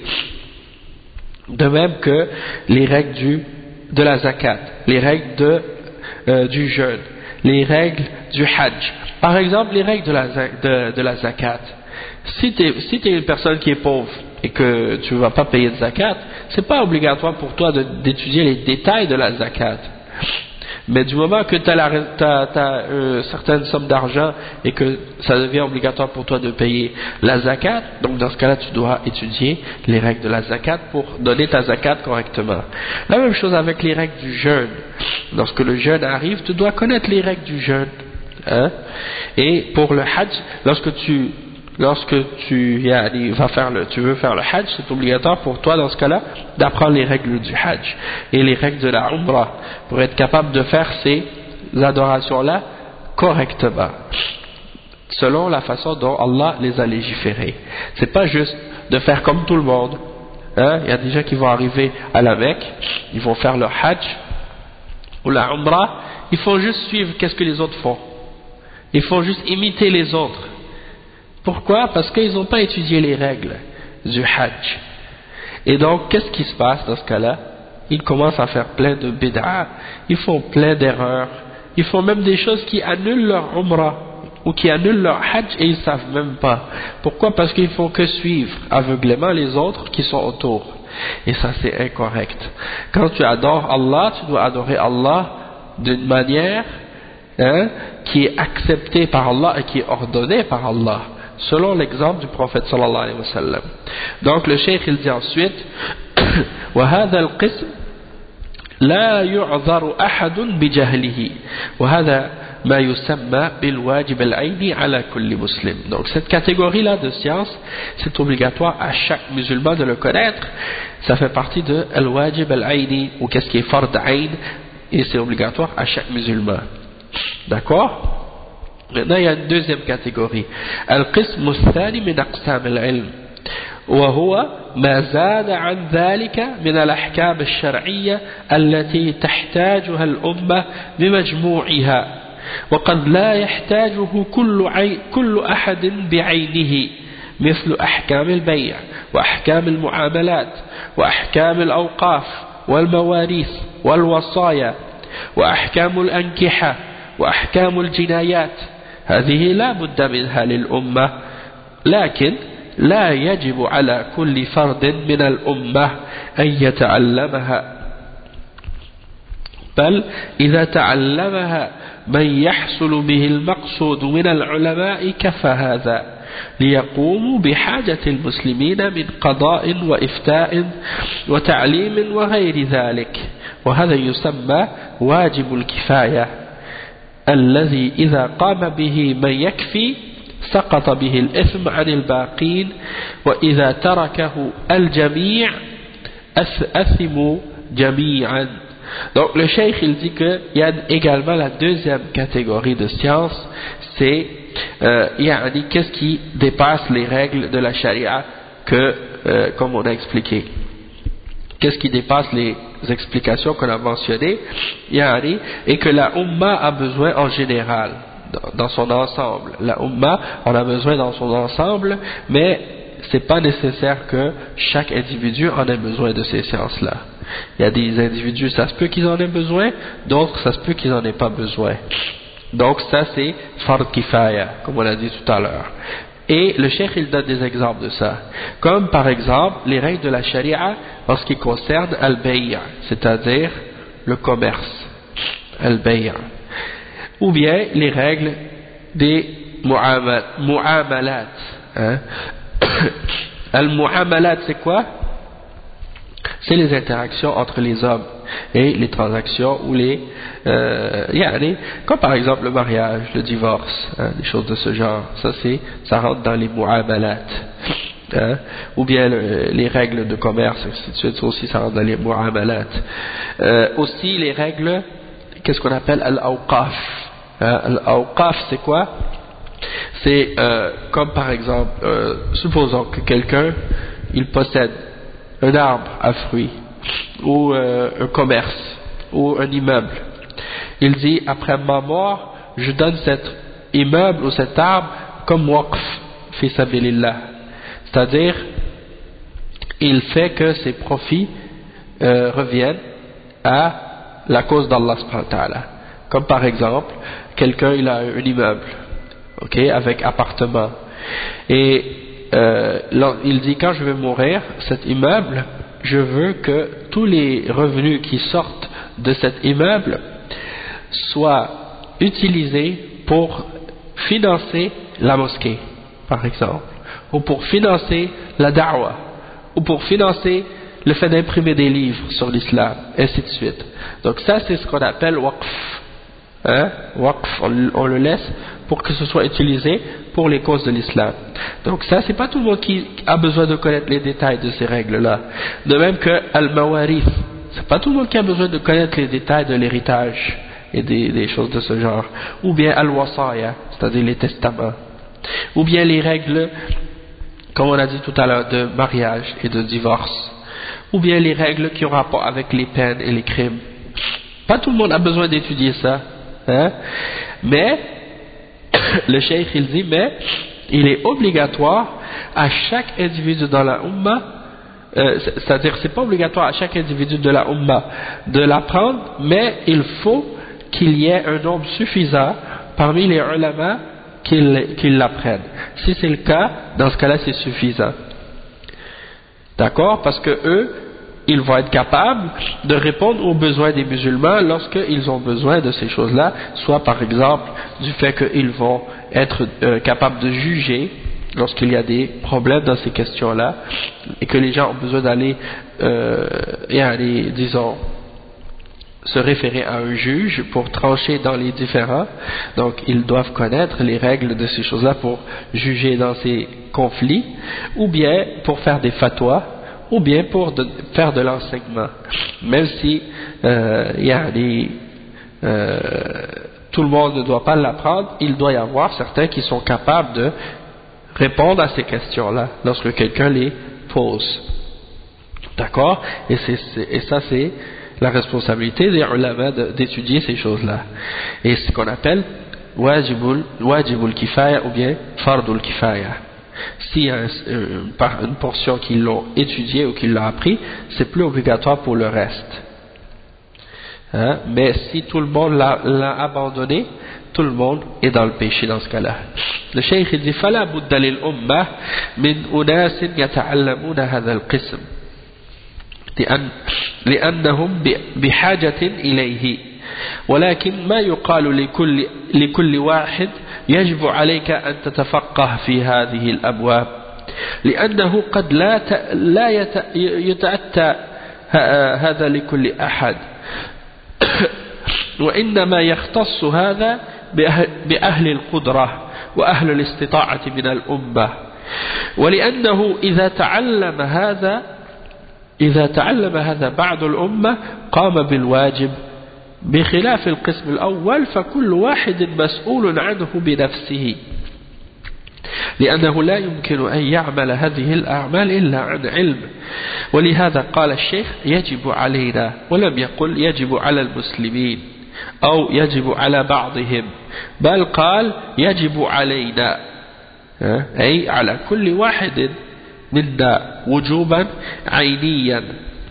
de même que les règles du, de la zakat, les règles de, euh, du jeûne, les règles du hajj. Par exemple, les règles de la, de, de la zakat. Si tu es si t'es une personne qui est pauvre et que tu ne vas pas payer de zakat, c'est pas obligatoire pour toi de, d'étudier les détails de la zakat. Mais du moment que tu as une certaine somme d'argent et que ça devient obligatoire pour toi de payer la zakat, donc dans ce cas-là tu dois étudier les règles de la zakat pour donner ta zakat correctement. La même chose avec les règles du jeûne. Lorsque le jeûne arrive, tu dois connaître les règles du jeûne. Hein? Et pour le hajj, lorsque tu lorsque tu vas faire le, tu veux faire le hajj, c'est obligatoire pour toi dans ce cas-là d'apprendre les règles du hajj et les règles de la umrah pour être capable de faire ces adorations-là correctement selon la façon dont Allah les a légiférées. C'est pas juste de faire comme tout le monde. Hein? Il y a des gens qui vont arriver à la Mecque, ils vont faire le hajj ou la umrah, ils font juste suivre qu'est-ce que les autres font. Ils font juste imiter les autres. Pourquoi? Parce qu'ils n'ont pas étudié les règles du hajj. Et donc, qu'est-ce qui se passe dans ce cas-là? Ils commencent à faire plein de bid'a, ils font plein d'erreurs, ils font même des choses qui annulent leur umrah ou qui annulent leur hajj et ils ne savent même pas. Pourquoi? Parce qu'ils font que suivre aveuglément les autres qui sont autour. Et ça, c'est incorrect. Quand tu adores Allah, tu dois adorer Allah d'une manière hein, qui est acceptée par Allah et qui est ordonnée par Allah, selon l'exemple du prophète sallallahu alayhi wa sallam. Donc le cheikh il dit ensuite وهذا القسم لا يعذر أحد بجهله وهذا ما يسمى بالواجب العيني على كل مسلم. Donc cette catégorie là de science, c'est obligatoire à chaque musulman de le connaître. Ça fait partie de al-wajib al-aini, ou qu'est-ce qui est fard ayn, et c'est obligatoire à chaque musulman. D'accord? Maintenant, il y a une deuxième catégorie. Al-qism al-thani min aqsam al-ilm. وهو ما زاد عن ذلك من الأحكام الشرعية التي تحتاجها الأمة بمجموعها وقد لا يحتاجه كل, عي... كل أحد بعينه مثل أحكام البيع وأحكام المعاملات وأحكام الأوقاف والمواريث والوصايا وأحكام الأنكحة وأحكام الجنايات. هذه لا بد منها للأمة لكن لا يجب على كل فرد من الأمة أن يتعلمها بل إذا تعلمها من يحصل به المقصود من العلماء كفى هذا ليقوموا بحاجة المسلمين من قضاء وإفتاء وتعليم وغير ذلك. وهذا يسمى واجب الكفاية الذي إذا قام به من يكفي سقط به الإثم عن الباقين وإذا تركه الجميع أثموا جميعا. Donc le cheikh il dit qu'il y a également la deuxième catégorie de science, c'est euh, yani, qu'est-ce qui dépasse les règles de la charia que, euh, comme on a expliqué, qu'est-ce qui dépasse les explications qu'on a mentionnées yani, et que la Ummah a besoin en général dans son ensemble. La Ummah, on a besoin dans son ensemble, mais c'est pas nécessaire que chaque individu en ait besoin de ces sciences-là. Il y a des individus, ça se peut qu'ils en aient besoin, d'autres, ça se peut qu'ils en aient pas besoin. Donc ça, c'est fard kifaya, comme on l'a dit tout à l'heure. Et le cheikh, il donne des exemples de ça. Comme par exemple, les règles de la charia en ce qui concerne al-bay', c'est-à-dire le commerce. Al-bay'. Ou bien les règles des mu'amalat. Hein? Al-mu'amalat, c'est quoi? C'est les interactions entre les hommes et les transactions ou les euh, yani, comme par exemple le mariage, le divorce, hein, des choses de ce genre. Ça c'est, ça rentre dans les mu'amalat. Hein? Ou bien le, les règles de commerce, ainsi de suite, ça aussi ça rentre dans les mu'amalat. Euh, aussi les règles, qu'est-ce qu'on appelle al-awqaf. Al-awqaf, c'est quoi? C'est euh, comme par exemple, euh, supposons que quelqu'un, il possède un arbre à fruits, ou euh, un commerce, ou un immeuble. Il dit, après ma mort, je donne cet immeuble ou cet arbre comme waqf, fi sabilillah. C'est-à-dire, il fait que ses profits euh, reviennent à la cause d'Allah subhanahu wa ta'ala. Comme par exemple, quelqu'un il a un immeuble, ok, avec appartement, et euh, il dit, quand je vais mourir, cet immeuble, je veux que tous les revenus qui sortent de cet immeuble soient utilisés pour financer la mosquée, par exemple, ou pour financer la da'wah, ou pour financer le fait d'imprimer des livres sur l'islam, ainsi de suite. Donc ça, c'est ce qu'on appelle waqf. Hein? Waqf, on, on le laisse pour que ce soit utilisé pour les causes de l'islam. Donc ça, c'est pas tout le monde qui a besoin de connaître les détails de ces règles-là. De même que al-mawarith, c'est pas tout le monde qui a besoin de connaître les détails de l'héritage et des, des choses de ce genre. Ou bien al-wasaya, c'est-à-dire les testaments. Ou bien les règles, comme on a dit tout à l'heure, de mariage et de divorce. Ou bien les règles qui ont rapport avec les peines et les crimes. Pas tout le monde a besoin d'étudier ça. Hein? Mais, le cheikh il dit, mais il est obligatoire à chaque individu dans la Ummah, euh, c'est-à-dire c'est pas obligatoire à chaque individu de la Ummah de l'apprendre, mais il faut qu'il y ait un nombre suffisant parmi les ulama qu'ils qu'ils l'apprennent. Si c'est le cas, dans ce cas-là c'est suffisant. D'accord? Parce que eux, ils vont être capables de répondre aux besoins des musulmans lorsqu'ils ont besoin de ces choses-là, soit par exemple du fait qu'ils vont être euh, capables de juger lorsqu'il y a des problèmes dans ces questions-là, et que les gens ont besoin d'aller, euh, et aller, disons, se référer à un juge pour trancher dans les différends. Donc ils doivent connaître les règles de ces choses-là pour juger dans ces conflits, ou bien pour faire des fatwas, ou bien pour de, faire de l'enseignement. Même si euh, y a des, euh, tout le monde ne doit pas l'apprendre, il doit y avoir certains qui sont capables de répondre à ces questions-là lorsque quelqu'un les pose. D'accord? Et, c'est, c'est, et ça c'est la responsabilité des ulama d'étudier ces choses-là. Et ce qu'on appelle wajibul, wajibul kifaya ou bien fardul kifaya. S'il y a une, une portion qui l'ont étudié ou qui l'ont appris, c'est plus obligatoire pour le reste. Hein? Mais si tout le monde l'a, l'a abandonné, tout le monde est dans le péché dans ce cas-là. Le cheikh dit فلا بد للأمة من أناس يتعلمون هذا القسم لأن لأنهم بحاجة إليه، ولكن ما يقال لكل لكل واحد يجب عليك أن تتفقه في هذه الأبواب، لأنه قد لا لا يتأتى هذا لكل أحد، وإنما يختص هذا بأهل القدرة وأهل الاستطاعة من الأمة، ولأنه إذا تعلم هذا إذا تعلم هذا بعض الأمة قام بالواجب، بخلاف القسم الأول فكل واحد مسؤول عنه بنفسه، لأنه لا يمكن أن يعمل هذه الأعمال إلا عن علم. ولهذا قال الشيخ يجب علينا، ولم يقل يجب على المسلمين أو يجب على بعضهم، بل قال يجب علينا، أي على كل واحد منا وجوبا عينيا.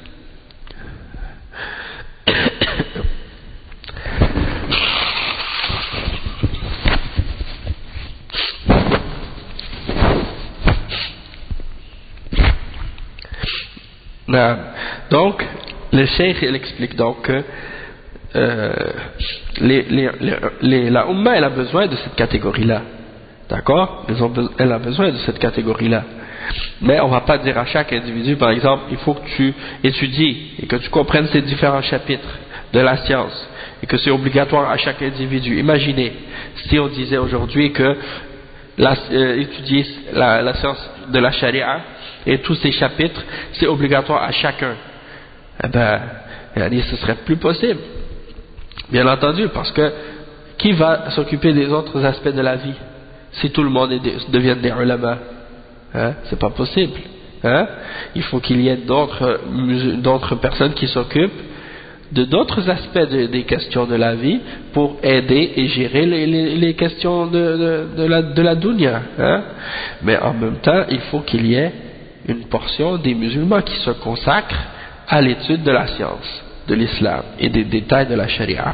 Donc, le cheikh il explique donc que euh, les, les, les, les, la Ummah elle a besoin de cette catégorie-là, d'accord? Elle a besoin de cette catégorie-là. Mais on ne va pas dire à chaque individu, par exemple, il faut que tu étudies et que tu comprennes ces différents chapitres de la science et que c'est obligatoire à chaque individu. Imaginez si on disait aujourd'hui que la, euh, étudier la, la science de la charia et tous ces chapitres, c'est obligatoire à chacun. Eh ben, ce serait plus possible. Bien entendu, parce que qui va s'occuper des autres aspects de la vie? si tout le monde est, devienne des ulama, hein, c'est pas possible, hein. Il faut qu'il y ait d'autres, d'autres personnes qui s'occupent de d'autres aspects de, des questions de la vie pour aider et gérer les, les, les questions de, de, de la, de la dunya, hein. Mais en même temps, il faut qu'il y ait une portion des musulmans qui se consacrent à l'étude de la science, de l'islam et des détails de la charia.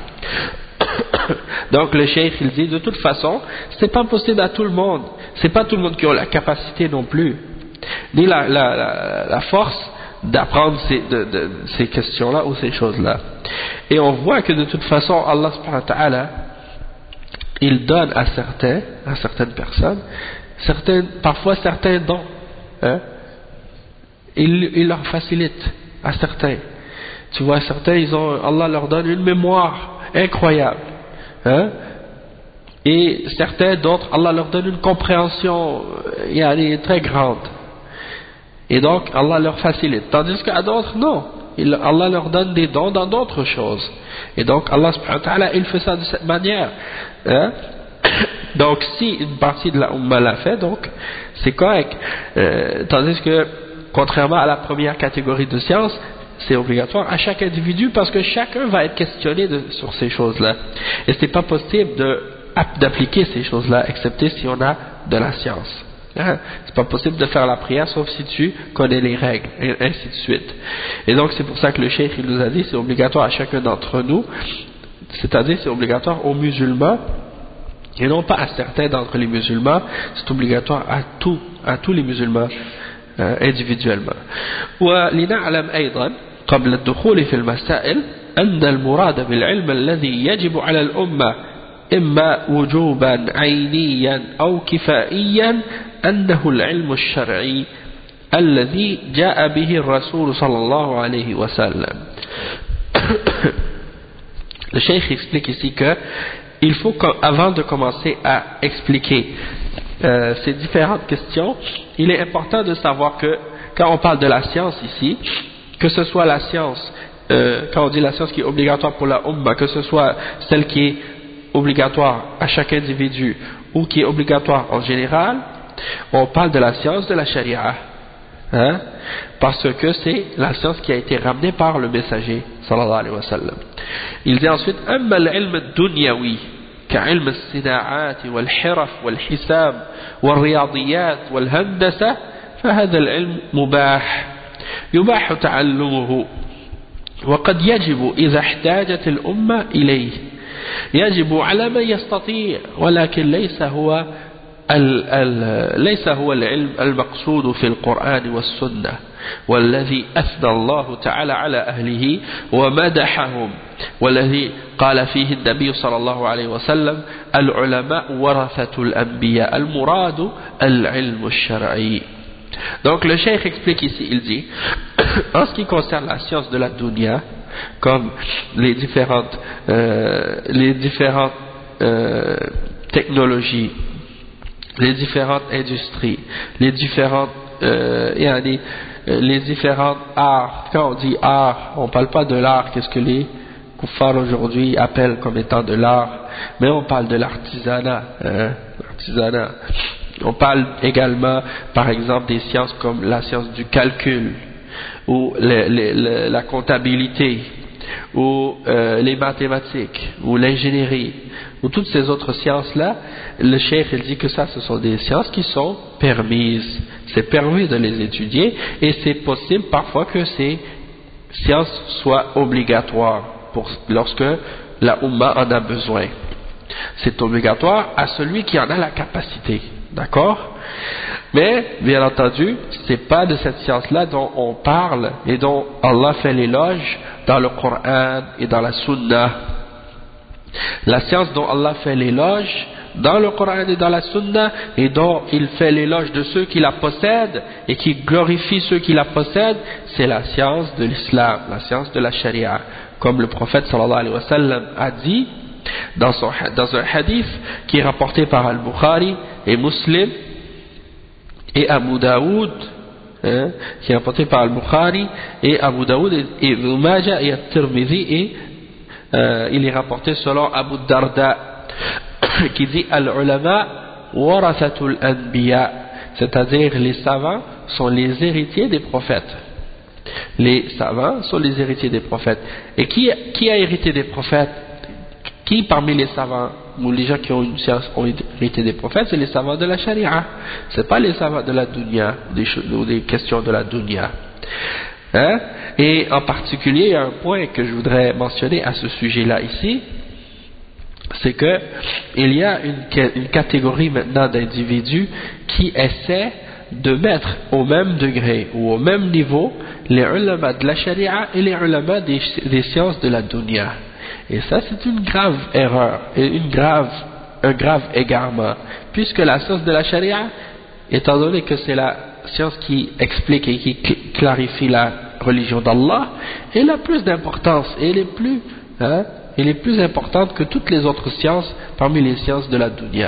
Donc le cheikh il dit de toute façon c'est pas possible à tout le monde, c'est pas tout le monde qui a la capacité non plus, ni la, la, la, la force d'apprendre ces, de, de, ces questions-là ou ces choses-là. Et on voit que de toute façon Allah subhanahu wa ta'ala il donne à certains, à certaines personnes, certains, parfois certains dons, hein, il, il leur facilite à certains. Tu vois, certains ils ont, Allah leur donne une mémoire incroyable, hein? Et certains d'autres Allah leur donne une compréhension yani, très grande, et donc Allah leur facilite, tandis qu'à d'autres non, il, Allah leur donne des dons dans d'autres choses, et donc Allah subhanahu wa ta'ala il fait ça de cette manière, hein? Donc si une partie de la Ummah l'a fait, donc c'est correct, euh, tandis que contrairement à la première catégorie de sciences, c'est obligatoire à chaque individu parce que chacun va être questionné de, sur ces choses-là. Et ce n'est pas possible de, d'appliquer ces choses-là, excepté si on a de la science. Hein? C'est pas possible de faire la prière sauf si tu connais les règles, et ainsi de suite. Et donc c'est pour ça que le cheikh il nous a dit c'est obligatoire à chacun d'entre nous, c'est-à-dire c'est obligatoire aux musulmans et non pas à certains d'entre les musulmans, c'est obligatoire à tous, à tous les musulmans. individuellement. ولنعلم أيضا قبل الدخول في المسائل أن المراد بالعلم الذي يجب على الأمة إما وجوبا عينيا أو كفائيا أنه العلم الشرعي الذي جاء به الرسول صلى الله عليه وسلم. Le cheikh explique ici que il faut qu'avant de commencer à expliquer Euh, ces différentes questions, il est important de savoir que quand on parle de la science ici, que ce soit la science, euh, quand on dit la science qui est obligatoire pour la Ummah, que ce soit celle qui est obligatoire à chaque individu ou qui est obligatoire en général, on parle de la science de la charia, hein, parce que c'est la science qui a été ramenée par le messager sallallahu alayhi wa sallam. Il dit ensuite أما العلم الدنيوي كعلم الصناعات والحرف والحساب والرياضيات والهندسة فهذا العلم مباح يباح تعلمه وقد يجب إذا احتاجت الأمة إليه يجب على من يستطيع ولكن ليس هو ال ال ليس هو العلم المقصود في القرآن والسنة والذي أثنى الله تعالى على أهله ومدحهم والذي قال فيه النبي صلى الله عليه وسلم العلماء ورثة الأنبياء المراد العلم الشرعي. Donc le cheikh explique ici, il dit en ce qui concerne la science de la dunya, comme les différentes euh, les différentes euh, technologies, les différentes industries, les différentes euh, yani, les différents arts. Quand on dit art, on ne parle pas de l'art qu'est-ce que les kuffars aujourd'hui appellent comme étant de l'art, mais on parle de l'artisanat, hein, l'artisanat. On parle également par exemple des sciences comme la science du calcul ou les, les, les, la comptabilité ou euh, les mathématiques ou l'ingénierie ou toutes ces autres sciences-là. Le cheikh il dit que ça ce sont des sciences qui sont permises, c'est permis de les étudier et c'est possible parfois que ces sciences soient obligatoires pour, lorsque la Ummah en a besoin. C'est obligatoire à celui qui en a la capacité, d'accord? Mais bien entendu c'est pas de cette science-là dont on parle et dont Allah fait l'éloge dans le Coran et dans la Sunna. La science dont Allah fait l'éloge dans le Coran et dans la Sunna et dont il fait l'éloge de ceux qui la possèdent et qui glorifie ceux qui la possèdent, c'est la science de l'islam, la science de la charia, comme le prophète sallallahu alayhi wa sallam a dit dans, son, dans un hadith qui est rapporté par Al-Bukhari et Muslim et Abu Daoud, hein, qui est rapporté par Al-Bukhari et Abu Daoud et Ibn Majah et At-Tirmidhi et euh, il est rapporté selon Abu Darda qui dit al-ulama warathatul anbiya, c'est-à-dire les savants sont les héritiers des prophètes. Les savants sont les héritiers des prophètes. Et qui, qui a hérité des prophètes? Qui parmi les savants ou les gens qui ont une science ont hérité des prophètes? C'est les savants de la charia. C'est pas les savants de la dunya, des, ou des questions de la dunya. Hein? Et en particulier, il y a un point que je voudrais mentionner à ce sujet-là ici, c'est que il y a une, une catégorie maintenant d'individus qui essaient de mettre au même degré ou au même niveau les ulama de la charia et les ulama des, des sciences de la dunya. Et ça, c'est une grave erreur et une grave, un grave égarement, puisque la science de la charia, étant donné que c'est la science qui explique et qui clarifie la religion d'Allah, elle a plus d'importance et elle est plus, hein, elle est plus importante que toutes les autres sciences parmi les sciences de la dunya.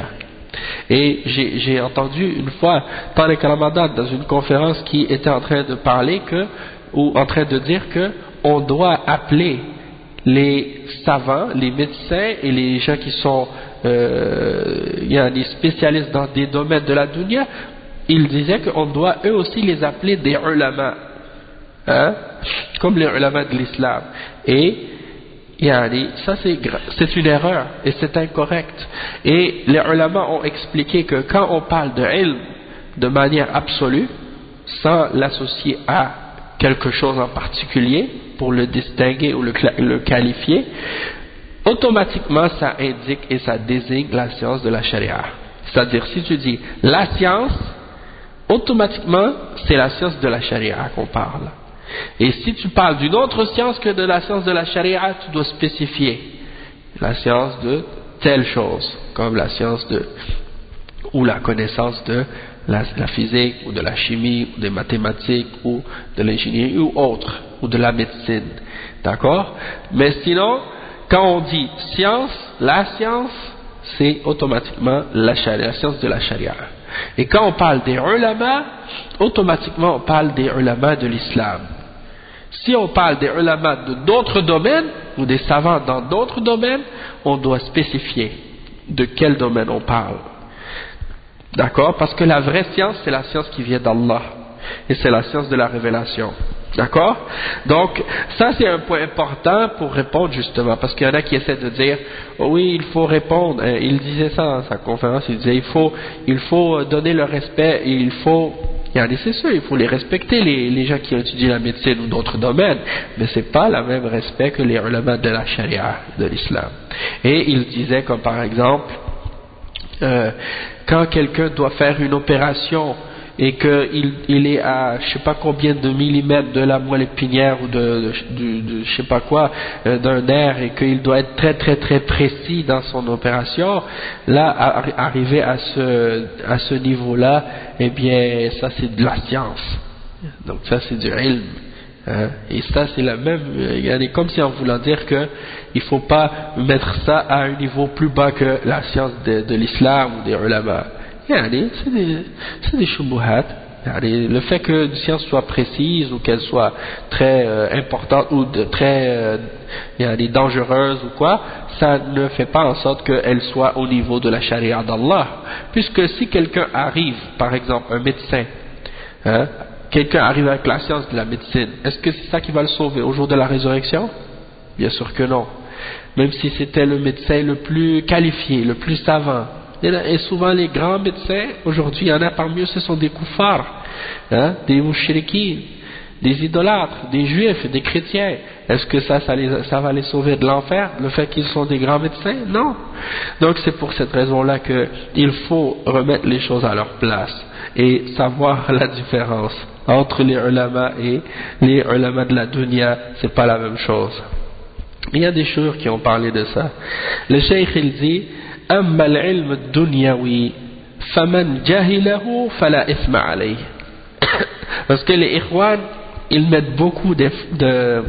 Et j'ai entendu une fois Tariq Ramadan dans une conférence qui était en train de parler que, ou en train de dire que on doit appeler les savants, les médecins et les gens qui sont euh, il y a des spécialistes dans des domaines de la dunya, il disait qu'on doit eux aussi les appeler des ulama, hein, comme les ulama de l'islam. Et yani, ça c'est une erreur et c'est incorrect. Et les ulama ont expliqué que quand on parle de ilm de manière absolue, sans l'associer à quelque chose en particulier pour le distinguer ou le, le qualifier, automatiquement ça indique et ça désigne la science de la charia. C'est-à-dire si tu dis la science, automatiquement c'est la science de la charia qu'on parle. Et si tu parles d'une autre science que de la science de la charia, tu dois spécifier la science de telle chose, comme la science de, ou la connaissance de la, la physique, ou de la chimie, ou des mathématiques, ou de l'ingénierie, ou autre, ou de la médecine. D'accord? Mais sinon, quand on dit science, la science, c'est automatiquement la charia, la science de la charia. Et quand on parle des ulama, automatiquement on parle des ulama de l'islam. Si on parle des ulama de d'autres domaines, ou des savants dans d'autres domaines, on doit spécifier de quel domaine on parle. D'accord? Parce que la vraie science, c'est la science qui vient d'Allah. Et c'est la science de la révélation. D'accord? Donc, ça c'est un point important pour répondre justement. Parce qu'il y en a qui essaient de dire, oh oui, il faut répondre. Il disait ça dans sa conférence, il disait, il faut, il faut donner le respect et il faut... C'est sûr, il faut les respecter, les, les gens qui ont étudié la médecine ou d'autres domaines, mais c'est pas le même respect que les ulama de la charia, de l'islam. Et il disait comme par exemple, euh, quand quelqu'un doit faire une opération et qu'il il est à je sais pas combien de millimètres de la moelle épinière ou de, de, de, de je sais pas quoi, euh, d'un nerf, et qu'il doit être très très très précis dans son opération, là, à, arriver à ce, à ce niveau-là, eh bien, ça c'est de la science. Donc ça c'est du ilm. Hein? Et ça c'est la même, euh, comme si en voulant dire que il faut pas mettre ça à un niveau plus bas que la science de, de l'islam ou des ulama. Yani, c'est des, c'est des shubuhat. Yani, le fait que une science soit précise ou qu'elle soit très euh, importante ou de, très euh, yani, dangereuse ou quoi, ça ne fait pas en sorte qu'elle soit au niveau de la charia d'Allah. Puisque si quelqu'un arrive, par exemple un médecin, hein, quelqu'un arrive avec la science de la médecine, est-ce que c'est ça qui va le sauver au jour de la résurrection? Bien sûr que non. Même si c'était le médecin le plus qualifié, le plus savant. Et souvent les grands médecins, aujourd'hui il y en a parmi eux, ce sont des koufars, hein, des mouchriquins, des idolâtres, des juifs, des chrétiens. Est-ce que ça, ça, les, ça va les sauver de l'enfer, le fait qu'ils sont des grands médecins? Non. Donc c'est pour cette raison-là qu'il faut remettre les choses à leur place et savoir la différence entre les ulama et les ulama de la dunya. C'est pas la même chose. Il y a des choses qui ont parlé de ça. Le cheikh il dit, أما العلم الدنيوي فمن جهله فلا إثم عليه. Parce que les ikhwan, ils mettent beaucoup de, de,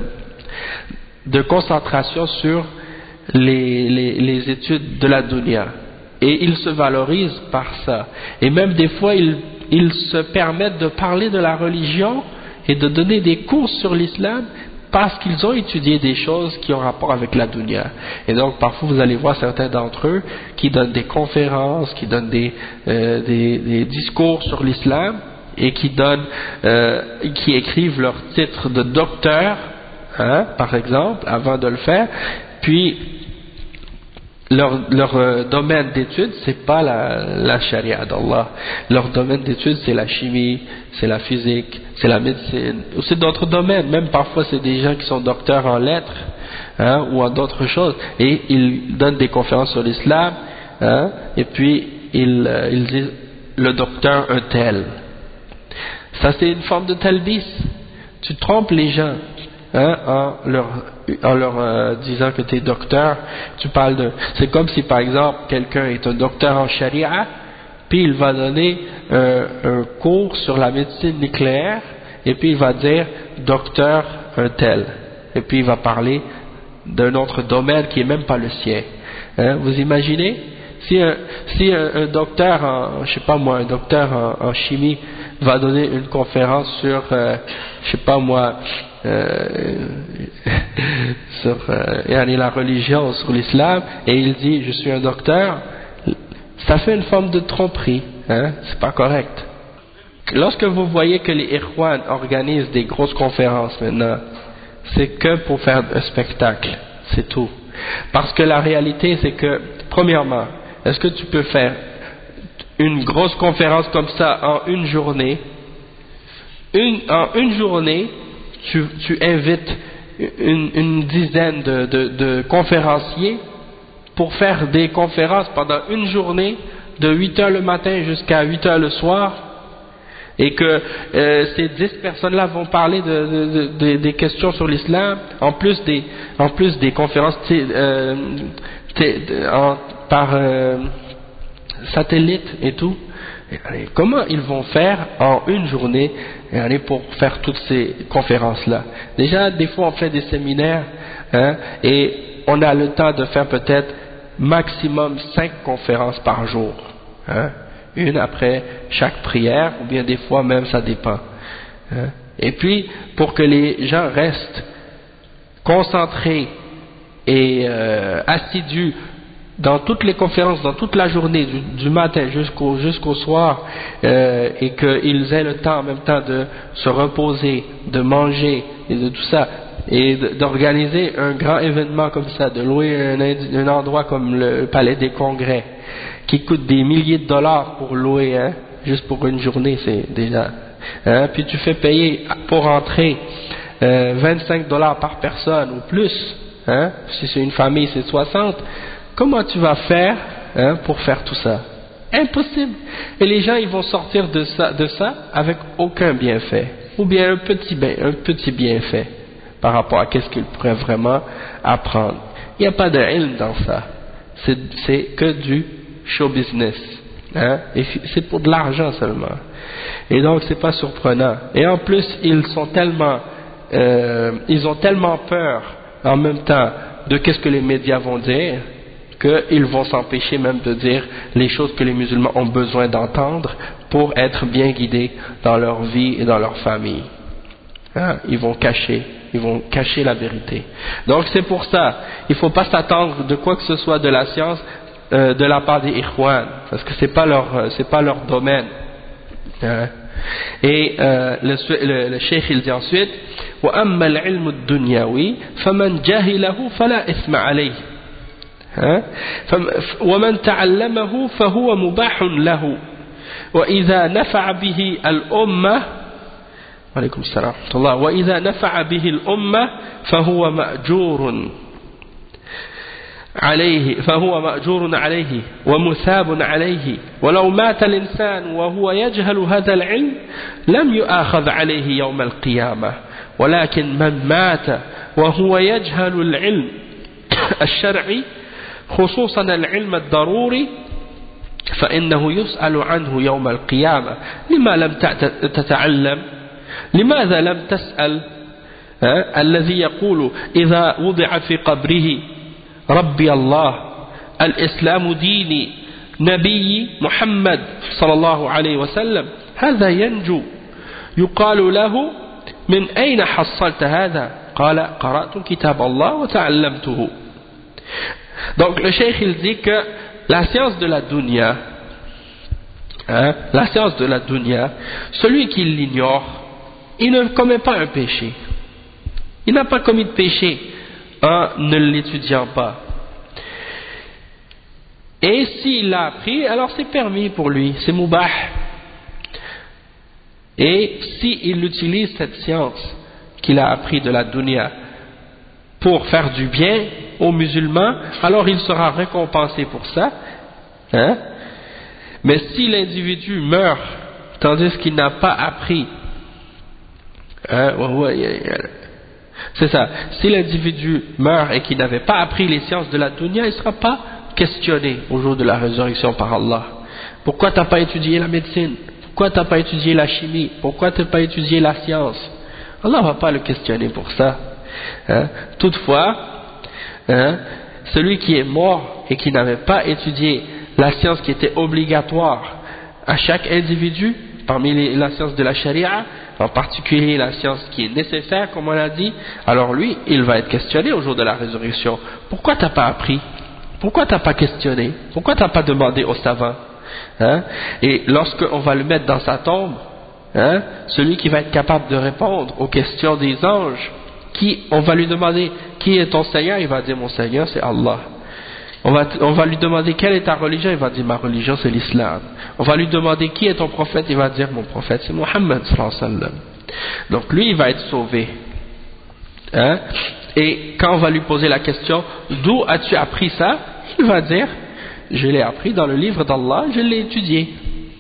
de concentration sur les, les, les études de la dunya, et ils se valorisent par ça, et même des fois ils, ils se permettent de parler de la religion et de donner des cours sur l'islam parce qu'ils ont étudié des choses qui ont rapport avec la dunya. Et donc parfois vous allez voir certains d'entre eux qui donnent des conférences, qui donnent des, euh, des, des discours sur l'islam et qui donnent, euh, qui écrivent leur titre de docteur, hein, par exemple, avant de le faire, puis leur, leur euh, domaine d'étude, c'est pas la, la charia d'Allah. Leur domaine d'étude, c'est la chimie, c'est la physique, c'est la médecine, ou c'est d'autres domaines. Même parfois, c'est des gens qui sont docteurs en lettres, hein, ou en d'autres choses, et ils donnent des conférences sur l'islam, hein, et puis ils, euh, ils disent le docteur un tel. Ça, c'est une forme de talbis. Tu trompes les gens. Hein, en leur, en leur euh, disant que tu es docteur, tu parles de. C'est comme si par exemple quelqu'un est un docteur en charia, puis il va donner euh, un cours sur la médecine nucléaire, et puis il va dire docteur un tel, et puis il va parler d'un autre domaine qui est même pas le sien. Hein, vous imaginez? Si un, si un, un docteur en, je sais pas moi, un docteur en, en chimie va donner une conférence sur, euh, je sais pas moi, euh, sur euh, la religion, sur l'islam, et il dit je suis un docteur, ça fait une forme de tromperie, hein, c'est pas correct. Lorsque vous voyez que les Ikhwan organisent des grosses conférences maintenant, c'est que pour faire un spectacle, c'est tout. Parce que la réalité c'est que, premièrement, est-ce que tu peux faire une grosse conférence comme ça en une journée? Une, en une journée, tu, tu invites une, une dizaine de, de, de conférenciers pour faire des conférences pendant une journée, de huit heures le matin jusqu'à huit heures le soir, et que euh, ces dix personnes-là vont parler de, de, de, de, des questions sur l'islam, en plus des, en plus des conférences euh, en, par euh, satellite et tout. Et comment ils vont faire en une journée pour faire toutes ces conférences-là? Déjà, des fois on fait des séminaires, hein, et on a le temps de faire peut-être maximum cinq conférences par jour, hein, une après chaque prière, ou bien des fois même ça dépend, hein. Et puis pour que les gens restent concentrés et euh, assidus dans toutes les conférences, dans toute la journée, du, du matin jusqu'au jusqu'au soir, euh, et qu'ils aient le temps en même temps de se reposer, de manger et de tout ça, et d'organiser un grand événement comme ça, de louer un, un endroit comme le Palais des Congrès, qui coûte des milliers de dollars pour louer, hein, juste pour une journée, c'est déjà, hein, puis tu fais payer pour entrer euh, vingt-cinq dollars par personne ou plus, hein, si c'est une famille c'est soixante. Comment tu vas faire, hein, pour faire tout ça? Impossible. Et les gens ils vont sortir de ça, de ça avec aucun bienfait, ou bien un petit, un petit bienfait par rapport à qu'est-ce qu'ils pourraient vraiment apprendre. Il n'y a pas de ilm dans ça. C'est, c'est que du show business, hein, et c'est pour de l'argent seulement. Et donc c'est pas surprenant. Et en plus ils sont tellement, euh, ils ont tellement peur en même temps de qu'est-ce que les médias vont dire, qu'ils vont s'empêcher même de dire les choses que les musulmans ont besoin d'entendre pour être bien guidés dans leur vie et dans leur famille. Hein, ils vont cacher, ils vont cacher la vérité. Donc c'est pour ça, il ne faut pas s'attendre de quoi que ce soit de la science euh, de la part des Ikhwan, parce que c'est pas leur, c'est pas leur domaine. Hein. Et euh, le, le, le cheikh il dit ensuite, وأما العلم الدنيوي فمن جهله فلا إثم عليه. ومن تعلمه فهو مباح له وإذا نفع به الأمة وعليكم السلام ورحمة الله وإذا نفع به الأمة فهو مأجور عليه فهو مأجور عليه ومثاب عليه ولو مات الإنسان وهو يجهل هذا العلم لم يؤاخذ عليه يوم القيامة ولكن من مات وهو يجهل العلم الشرعي خصوصا العلم الضروري فإنه يسأل عنه يوم القيامة لما لم تتعلم لماذا لم تسأل الذي يقول إذا وضع في قبره ربي الله الإسلام ديني نبي محمد صلى الله عليه وسلم هذا ينجو يقال له من أين حصلت هذا قال قرأت كتاب الله وتعلمته. Donc le cheikh il dit que la science de la dunya, hein, la science de la dunya, celui qui l'ignore, il ne commet pas un péché. Il n'a pas commis de péché en ne l'étudiant pas. Et s'il l'a appris, alors c'est permis pour lui, c'est mubah. Et s'il utilise cette science qu'il a appris de la dunya pour faire du bien aux musulmans, alors il sera récompensé pour ça. Hein? Mais si l'individu meurt tandis qu'il n'a pas appris, hein, c'est ça, si l'individu meurt et qu'il n'avait pas appris les sciences de la dunya, il ne sera pas questionné au jour de la résurrection par Allah. Pourquoi tu n'as pas étudié la médecine? Pourquoi tu n'as pas étudié la chimie? Pourquoi tu n'as pas étudié la science? Allah ne va pas le questionner pour ça. Hein? Toutefois, hein, celui qui est mort et qui n'avait pas étudié la science qui était obligatoire à chaque individu, parmi les, la science de la charia, en particulier la science qui est nécessaire, comme on l'a dit, alors lui, il va être questionné au jour de la résurrection. Pourquoi tu n'as pas appris? Pourquoi tu n'as pas questionné? Pourquoi tu n'as pas demandé aux savants? Hein? Et lorsqu'on va le mettre dans sa tombe, hein, celui qui va être capable de répondre aux questions des anges, qui, on va lui demander qui est ton Seigneur, il va dire mon Seigneur c'est Allah. On va, on va lui demander quelle est ta religion, il va dire ma religion c'est l'islam. On va lui demander qui est ton prophète, il va dire mon prophète c'est Muhammad sallallahu alayhi wa sallam. Donc lui il va être sauvé. Hein? Et quand on va lui poser la question d'où as-tu appris ça, il va dire je l'ai appris dans le livre d'Allah, je l'ai étudié.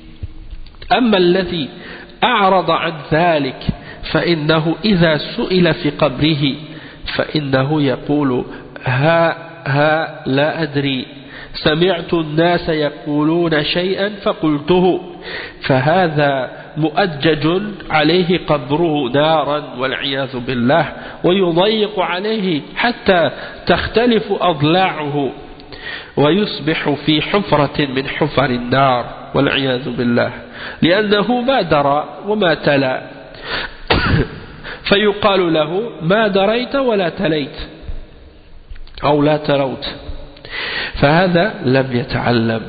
أما الذي أعرض عن ذلك فإنه إذا سئل في قبره فإنه يقول ها ها لا أدري سمعت الناس يقولون شيئا فقلته فهذا مؤجج عليه قبره نارا والعياذ بالله ويضيق عليه حتى تختلف أضلاعه ويصبح في حفرة من حفر النار والعياذ بالله لأنه ما درى وما تلا فيقال له ما دريت ولا تليت أو لا تلوت فهذا لم يتعلم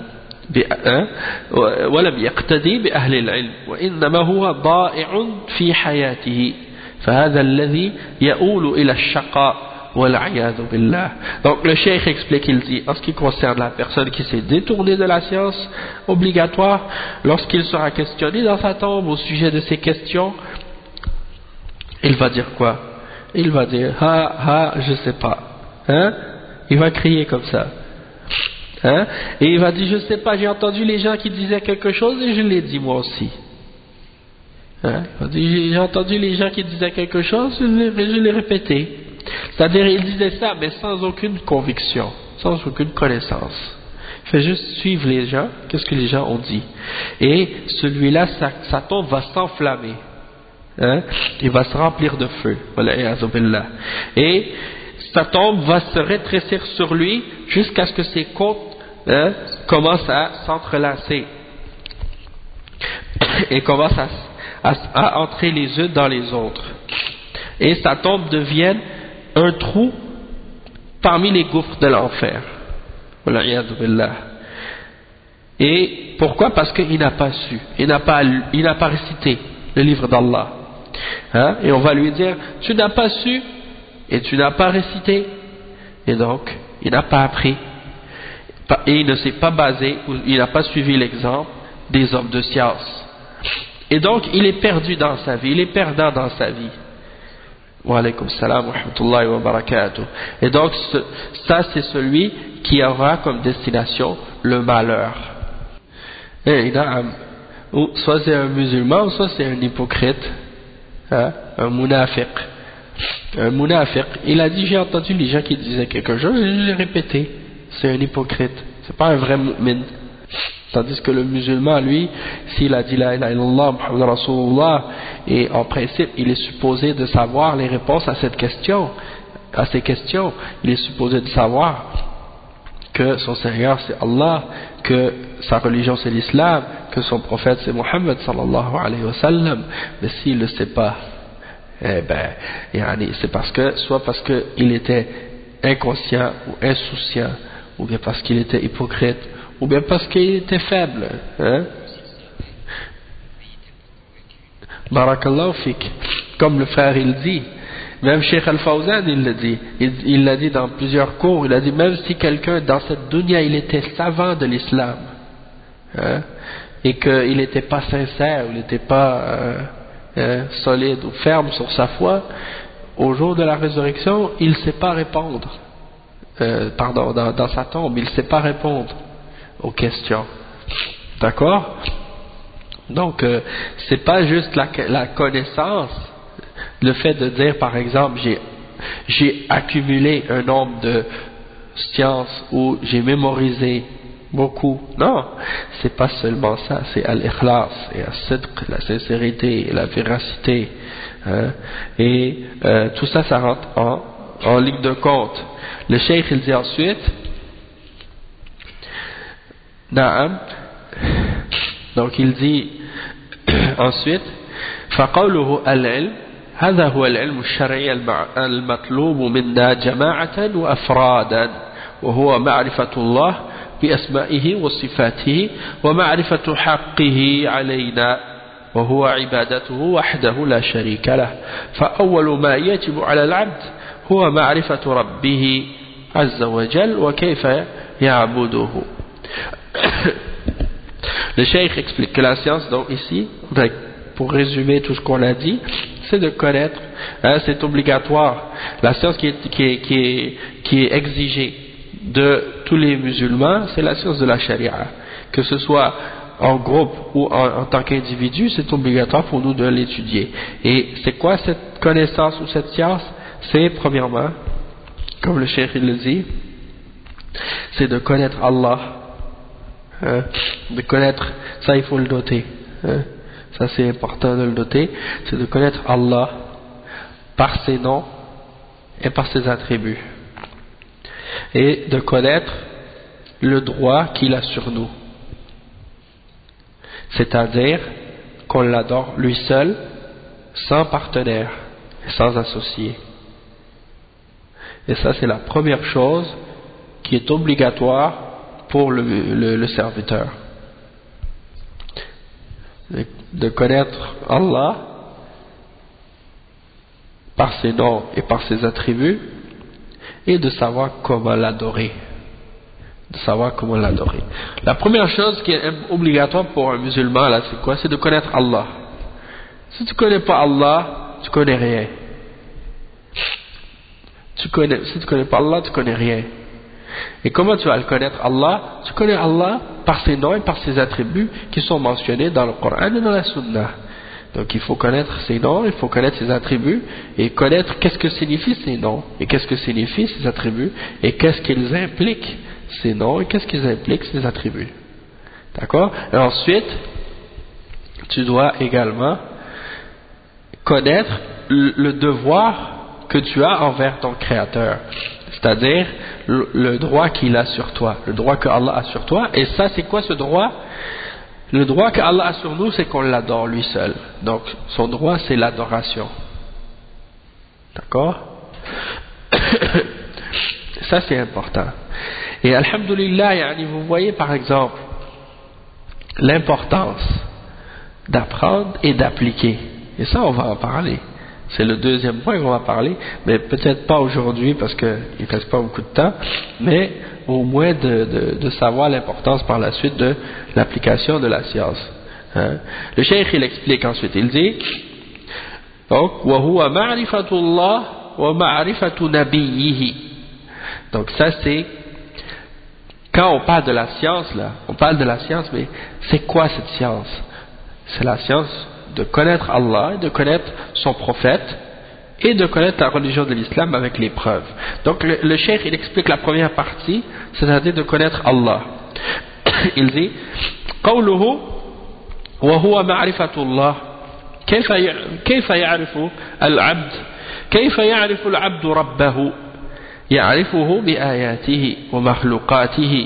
ولم يقتدي بأهل العلم وإنما هو ضائع في حياته فهذا الذي يؤول إلى الشقاء. Donc le cheikh explique, il dit, en ce qui concerne la personne qui s'est détournée de la science obligatoire, lorsqu'il sera questionné dans sa tombe au sujet de ces questions, il va dire quoi? Il va dire ha ha je sais pas, hein? Il va crier comme ça, hein? Et il va dire je sais pas, j'ai entendu les gens qui disaient quelque chose et je l'ai dit moi aussi. Hein? Il va dire j'ai entendu les gens qui disaient quelque chose, je l'ai, je l'ai répété. C'est-à-dire il disait ça mais sans aucune conviction, sans aucune connaissance. Il fait juste suivre les gens, qu'est-ce que les gens ont dit. Et celui-là, sa, sa tombe va s'enflammer. Hein? Il va se remplir de feu. Et sa tombe va se rétrécir sur lui jusqu'à ce que ses côtes, hein, commencent à s'entrelacer. Et commencent à, à, à entrer les uns dans les autres. Et sa tombe devienne un trou parmi les gouffres de l'enfer. Et pourquoi? Parce qu'il n'a pas su, il n'a pas, il n'a pas récité le livre d'Allah. Hein? Et on va lui dire tu n'as pas su et tu n'as pas récité, et donc il n'a pas appris et il ne s'est pas basé, il n'a pas suivi l'exemple des hommes de science, et donc il est perdu dans sa vie, il est perdant dans sa vie. Wa alaykum salam wa rahmatullahi wa barakatuh. Et donc ça c'est celui qui aura comme destination le malheur. Et ou soit c'est un musulman ou soit c'est un hypocrite, hein, un munafiq. Un munafiq, il a dit j'ai entendu les gens qui disaient quelque chose et je l'ai répété. C'est un hypocrite, c'est pas un vrai mu'min. Tandis que le musulman, lui, s'il a dit la ilaha illallah Muhammad Rasulullah, et en principe il est supposé de savoir les réponses à cette question, à ces questions, il est supposé de savoir que son Seigneur c'est Allah, que sa religion c'est l'islam, que son prophète c'est Muhammad sallallahu alayhi wa sallam. Mais s'il ne le sait pas, eh ben, yani, c'est parce que, soit parce qu'il était inconscient ou insouciant, ou bien parce qu'il était hypocrite, ou bien parce qu'il était faible. Hein? Barakallahu fik. Comme le frère il dit, même Cheikh Al-Fawzan il le dit, il, il l'a dit dans plusieurs cours, il a dit même si quelqu'un dans cette dunya il était savant de l'islam, hein, et qu'il n'était pas sincère, il n'était pas euh, hein, solide ou ferme sur sa foi, au jour de la résurrection, il ne sait pas répondre, euh, pardon, dans, dans sa tombe, il ne sait pas répondre aux questions. D'accord? Donc, euh, c'est pas juste la, la connaissance, le fait de dire, par exemple, j'ai, j'ai accumulé un nombre de sciences ou j'ai mémorisé beaucoup. Non, c'est pas seulement ça, c'est al-ikhlas et al-sidq, la sincérité et la véracité. Hein, et euh, tout ça, ça rentre en, en ligne de compte. Le cheikh, il dit ensuite, Naam, donc il dit ensuite, فقوله العلم هذا هو العلم الشرعي المطلوب منا جماعة وأفرادا وهو معرفة الله بأسمائه وصفاته ومعرفة حقه علينا وهو عبادته وحده لا شريك له فأول ما يجب على العبد هو معرفة ربه عز وجل وكيف يعبده. Le cheikh explique que la science, donc ici, pour résumer tout ce qu'on a dit, c'est de connaître, hein, c'est obligatoire. La science qui est, qui est, qui est, qui est exigée de tous les musulmans, c'est la science de la charia. Que ce soit en groupe ou en, en tant qu'individu, c'est obligatoire pour nous de l'étudier. Et c'est quoi cette connaissance ou cette science? C'est premièrement, comme le cheikh il le dit, c'est de connaître Allah. Hein, de connaître, ça il faut le noter, hein, ça c'est important de le noter, c'est de connaître Allah par ses noms et par ses attributs, et de connaître le droit qu'il a sur nous, c'est-à-dire qu'on l'adore lui seul, sans partenaire, sans associé. Et ça c'est la première chose qui est obligatoire pour le, le, le serviteur, de, de connaître Allah par ses noms et par ses attributs et de savoir comment l'adorer, de savoir comment l'adorer. La première chose qui est obligatoire pour un musulman là, c'est quoi? C'est de connaître Allah. Si tu connais pas Allah, tu connais rien. Tu connais, si tu connais pas Allah, tu connais rien. Et comment tu vas le connaître Allah? Tu connais Allah par ses noms et par ses attributs qui sont mentionnés dans le Coran et dans la Sunna. Donc il faut connaître ses noms, il faut connaître ses attributs et connaître qu'est-ce que signifient ces noms et qu'est-ce que signifient ces attributs et qu'est-ce qu'ils impliquent ces noms et qu'est-ce qu'ils impliquent ces attributs. D'accord? Et ensuite, tu dois également connaître le devoir que tu as envers ton Créateur. C'est-à-dire le, le droit qu'il a sur toi, le droit que Allah a sur toi. Et ça, c'est quoi ce droit? Le droit que Allah a sur nous, c'est qu'on l'adore lui seul. Donc, son droit, c'est l'adoration. D'accord? Ça, c'est important. Et alhamdoulilah, yani, vous voyez par exemple l'importance d'apprendre et d'appliquer. Et ça, on va en parler. C'est le deuxième point qu'on va parler, mais peut-être pas aujourd'hui parce qu'il ne reste pas beaucoup de temps, mais au moins de, de, de savoir l'importance par la suite de l'application de la science. Hein? Le cheikh il explique ensuite, il dit donc وَهُوَ مَعْرِفَةُ اللَّهِ وَمَعْرِفَةُ نَبِيِّهِ. Donc ça c'est quand on parle de la science là, on parle de la science, mais c'est quoi cette science? C'est la science de connaître Allah, de connaître son prophète et de connaître la religion de l'islam avec les preuves. Donc le, le cheikh il explique la première partie, c'est-à-dire de connaître Allah. Il dit قوله وهو معرفة الله كيف كيف يعرف العبد كيف يعرف العبد ربه يعرفه بآياته ومخلوقاته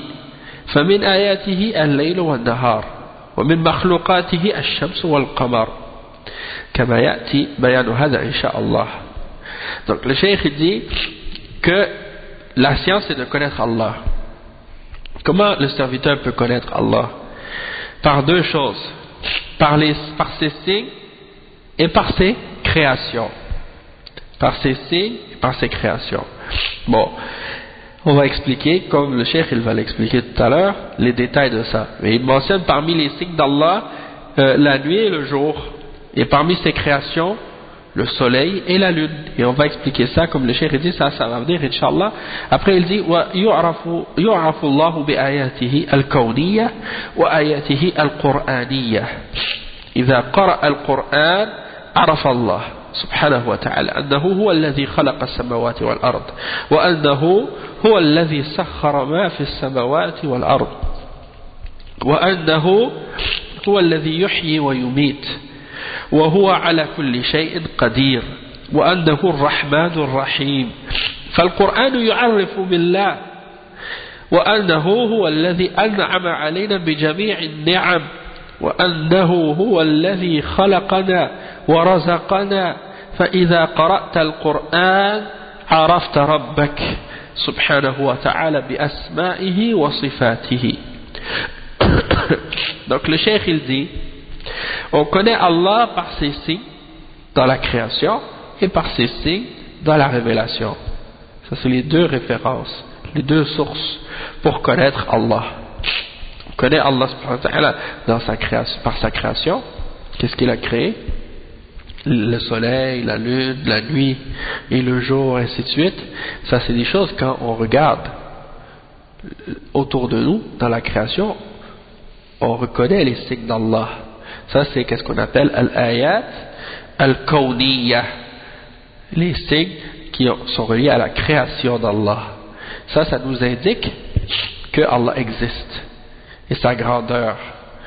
فمن آياته الليل والنهار ومن مخلوقاته الشمس والقمر كما يأتي بيان هذا إن شاء الله. Donc le cheikh dit que la science c'est de connaître Allah. Comment le serviteur peut connaître Allah? Par deux choses, par, les, par ses signes et par ses créations. Par ses signes et par ses créations. Bon, on va expliquer, comme le cheikh il va l'expliquer tout à l'heure, les détails de ça. Mais il mentionne parmi les signes d'Allah euh, la nuit et le jour, et parmi ses créations le soleil et la lune. Et on va expliquer ça, comme le cheikh dit, ça, ça va venir, Inch'Allah. Après, il dit, وَيُعْرَفُ اللَّهُ بِآيَاتِهِ الْكَوْنِيَّةِ وَآيَاتِهِ الْقُرْآنِيَّةِ إذا قرأ القرآن عرف الله سبحانه وتعالى أنه هو الذي خلق السماوات والأرض وأنه هو الذي سخر ما في السماوات والأرض وأنه هو الذي يحيي ويميت وهو على كل شيء قدير وأنه الرحمن الرحيم. فالقرآن يعرف بالله وأنه هو الذي أنعم علينا بجميع النعم وأنه هو الذي خلقنا ورزقنا. فإذا قرأت القرآن عرفت ربك سبحانه وتعالى بأسمائه وصفاته. Donc le cheikh il dit, on connaît Allah par ses signes dans la création et par ses signes dans la révélation. Ça c'est les deux références, les deux sources pour connaître Allah. On connaît Allah subhanahu wa ta'ala dans sa création, par sa création. Qu'est-ce qu'il a créé? Le soleil, la lune, la nuit et le jour, ainsi de suite. Ça c'est des choses quand on regarde autour de nous dans la création, on reconnaît les signes d'Allah. Ça c'est qu'est-ce qu'on appelle al-ayat al-kawniyya, les signes qui sont reliés à la création d'Allah. Ça, ça nous indique que Allah existe et sa grandeur.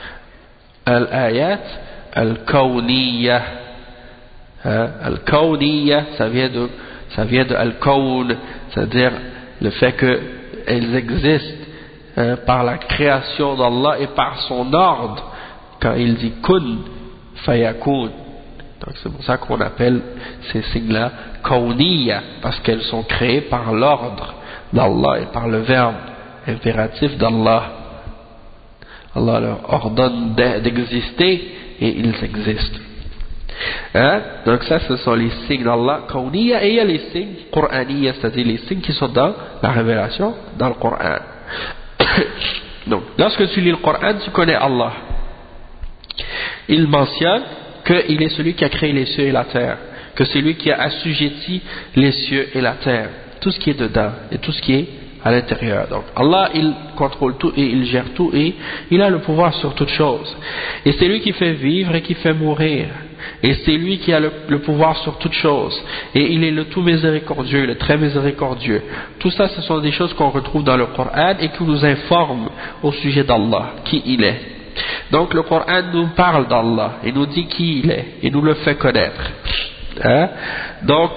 Al-ayat al-kawniyya, hein? Al-kawniyya, ça vient de ça vient de al-kawn, c'est-à-dire le fait qu'elles existent hein, par la création d'Allah et par son ordre. Quand il dit kun fayakun, donc c'est pour ça qu'on appelle ces signes-là kawniyya, parce qu'elles sont créées par l'ordre d'Allah et par le verbe impératif d'Allah. Allah leur ordonne d'exister et ils existent. Hein? Donc ça, ce sont les signes d'Allah kawniyya, et il y a les signes qur'aniyya, c'est-à-dire les signes qui sont dans la révélation, dans le Coran. Donc, lorsque tu lis le Coran, tu connais Allah. Il mentionne qu'il est celui qui a créé les cieux et la terre, que c'est lui qui a assujetti les cieux et la terre, tout ce qui est dedans et tout ce qui est à l'intérieur. Donc Allah, il contrôle tout et il gère tout et il a le pouvoir sur toutes choses. Et c'est lui qui fait vivre et qui fait mourir. Et c'est lui qui a le, le pouvoir sur toutes choses. Et il est le tout miséricordieux, le très miséricordieux. Tout ça, ce sont des choses qu'on retrouve dans le Coran et qui nous informent au sujet d'Allah, qui il est. Donc le Coran nous parle d'Allah et nous dit qui il est et nous le fait connaître. Hein? Donc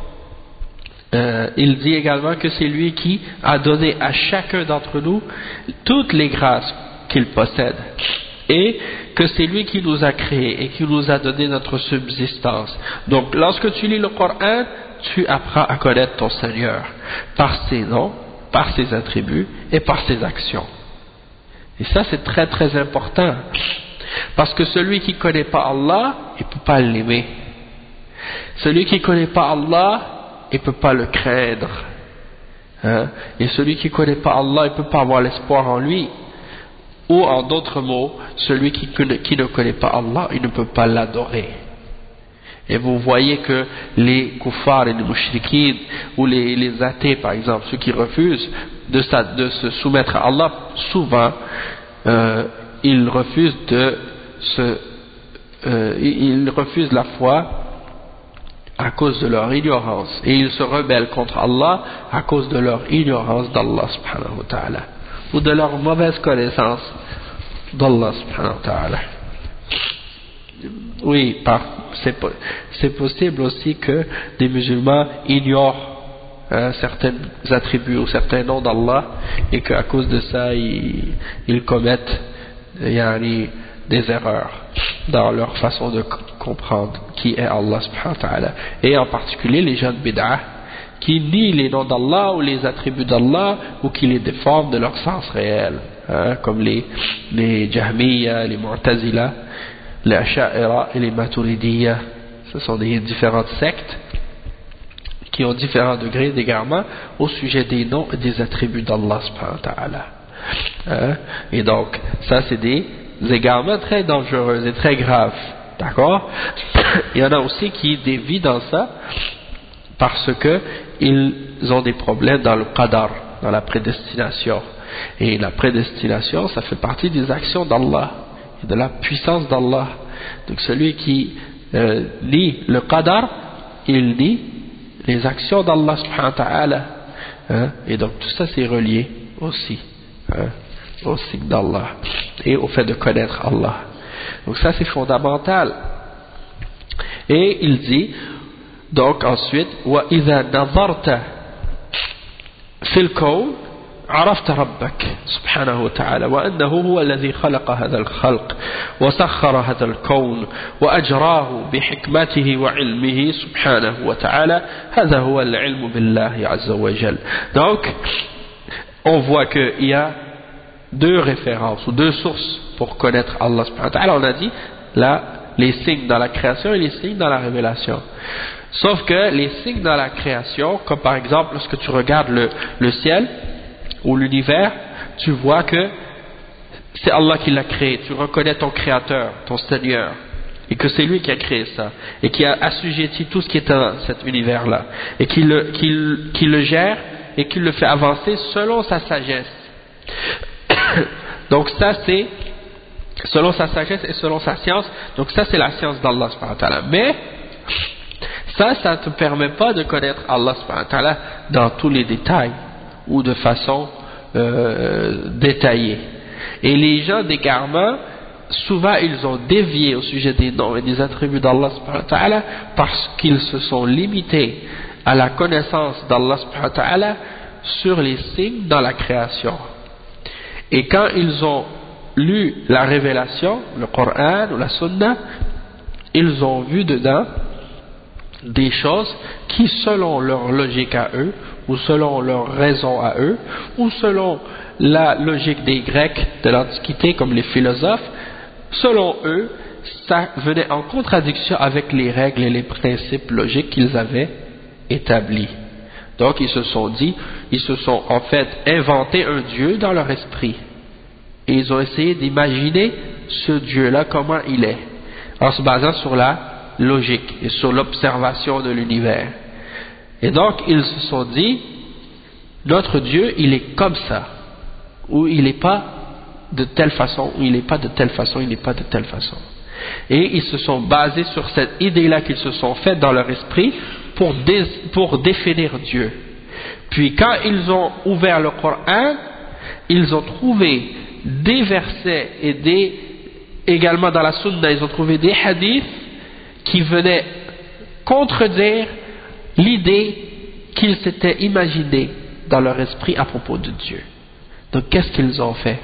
euh, il dit également que c'est lui qui a donné à chacun d'entre nous toutes les grâces qu'il possède et que c'est lui qui nous a créés et qui nous a donné notre subsistance. Donc lorsque tu lis le Coran, tu apprends à connaître ton Seigneur par ses noms, par ses attributs et par ses actions. Et ça c'est très très important, parce que celui qui ne connaît pas Allah, il ne peut pas l'aimer. Celui qui ne connaît pas Allah, il ne peut pas le craindre. Hein? Et celui qui ne connaît pas Allah, il ne peut pas avoir l'espoir en lui. Ou en d'autres mots, celui qui, qui ne connaît pas Allah, il ne peut pas l'adorer. Et vous voyez que les kuffars et les mushrikines, ou les, les athées par exemple, ceux qui refusent de, sa, de se soumettre à Allah, souvent euh, ils refusent de se, euh, ils refusent la foi à cause de leur ignorance, et ils se rebellent contre Allah à cause de leur ignorance d'Allah subhanahu wa ta'ala, ou de leur mauvaise connaissance d'Allah subhanahu wa ta'ala. Oui, c'est possible aussi que des musulmans ignorent hein, certains attributs ou certains noms d'Allah, et qu'à cause de ça ils, ils commettent yani, des erreurs dans leur façon de comprendre qui est Allah subhanahu wa ta'ala, et en particulier les gens de bid'ah qui nient les noms d'Allah ou les attributs d'Allah ou qui les déforment de leur sens réel, hein, comme les, les Jahmiya, les Mu'tazila, les Asha'ira et les Maturidiyya. Ce sont des différentes sectes qui ont différents degrés d'égarement au sujet des noms et des attributs d'Allah subhanahu wa ta'ala. Hein? Et donc, ça c'est des égarements très dangereux et très graves. D'accord? Il y en a aussi qui dévient dans ça parce que ils ont des problèmes dans le qadar, dans la prédestination. Et la prédestination, ça fait partie des actions d'Allah et de la puissance d'Allah. Donc celui qui euh, lit le qadar, il lit les actions d'Allah subhanahu wa ta'ala, hein? Et donc tout ça c'est relié aussi, hein? Au signe d'Allah et au fait de connaître Allah. Donc ça c'est fondamental. Et il dit donc ensuite وَإِذَا نَظَرْتَ فِي الْكَوْنِ عرفت ربك سبحانه وتعالى وأنه هو الذي خلق هذا الخلق وسخر هذا الكون وأجراه بحكمته وعلمه سبحانه وتعالى هذا هو العلم بالله عز وجل. Donc on voit qu'il y a deux références ou deux sources pour connaître Allah subhanahu wa ta'ala. On a dit là, les signes dans la création et les signes dans la révélation. Sauf que les signes dans la création, comme par exemple lorsque tu regardes le, le ciel ou l'univers, tu vois que c'est Allah qui l'a créé. Tu reconnais ton créateur, ton Seigneur, et que c'est lui qui a créé ça, et qui a assujetti tout ce qui est dans cet univers-là, et qui le, qui, qui le gère et qui le fait avancer selon sa sagesse. Donc ça c'est selon sa sagesse et selon sa science. Donc ça c'est la science d'Allah subhanahu wa ta'ala. Mais ça, ça ne te permet pas de connaître Allah subhanahu wa ta'ala dans tous les détails ou de façon euh, détaillée. Et les gens d'égarement, souvent ils ont dévié au sujet des noms et des attributs d'Allah subhanahu wa ta'ala parce qu'ils se sont limités à la connaissance d'Allah subhanahu wa ta'ala sur les signes dans la création. Et quand ils ont lu la révélation, le Coran ou la Sunna, ils ont vu dedans des choses qui, selon leur logique à eux, ou selon leur raison à eux, ou selon la logique des Grecs de l'Antiquité, comme les philosophes, selon eux, ça venait en contradiction avec les règles et les principes logiques qu'ils avaient établis. Donc ils se sont dit, ils se sont en fait inventé un Dieu dans leur esprit. Et ils ont essayé d'imaginer ce Dieu-là, comment il est, en se basant sur la logique et sur l'observation de l'univers. Et donc ils se sont dit, notre Dieu il est comme ça, ou il n'est pas de telle façon, ou il n'est pas de telle façon, il n'est pas de telle façon. Et ils se sont basés sur cette idée-là qu'ils se sont faite dans leur esprit pour, dé, pour définir Dieu. Puis quand ils ont ouvert le Coran, ils ont trouvé des versets et des, également dans la Sunna, ils ont trouvé des hadiths qui venaient contredire l'idée qu'ils s'étaient imaginée dans leur esprit à propos de Dieu. Donc qu'est-ce qu'ils ont fait?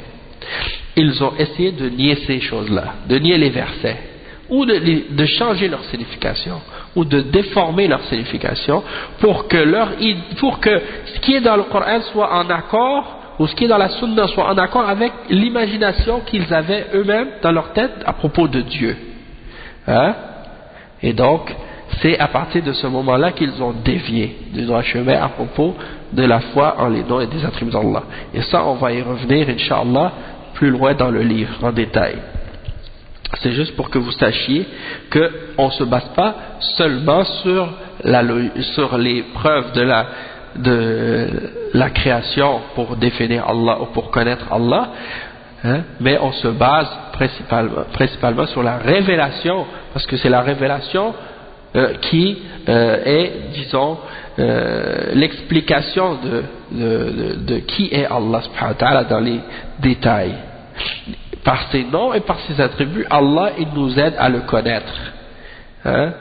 Ils ont essayé de nier ces choses-là, de nier les versets, ou de, de changer leur signification, ou de déformer leur signification pour que, leur, pour que ce qui est dans le Coran soit en accord, ou ce qui est dans la Sunna soit en accord avec l'imagination qu'ils avaient eux-mêmes dans leur tête à propos de Dieu. Hein? Et donc, c'est à partir de ce moment-là qu'ils ont dévié du droit chemin à propos de la foi en les noms et des attributs d'Allah. Et ça, on va y revenir, Inch'Allah, plus loin dans le livre, en détail. C'est juste pour que vous sachiez qu'on ne se base pas seulement sur, la, sur les preuves de la, de la création pour définir Allah ou pour connaître Allah, hein, mais on se base principalement, principalement sur la révélation, parce que c'est la révélation euh, qui euh, est, disons, euh, l'explication de, de, de, de qui est Allah subhanahu wa ta'ala dans les détails. Par ses noms et par ses attributs, Allah il nous aide à le connaître. Hein?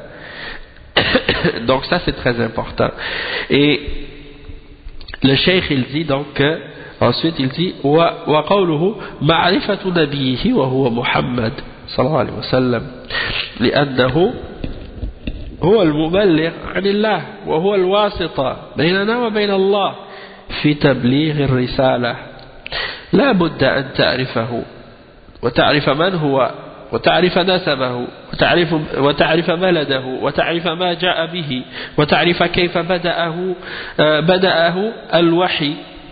Donc ça c'est très important. Et le cheikh il dit donc que Ensuite il dit وقوله معرفة نبيه وهو محمد صلى الله عليه وسلم لأنه هو المبلغ عن الله وهو الواسطة بيننا وبين الله في تبليغ الرسالة لا بد أن تعرفه وتعرف من هو وتعرف نسبه وتعرف, وتعرف بلده وتعرف ما جاء به وتعرف كيف بدأه, بدأه الوحي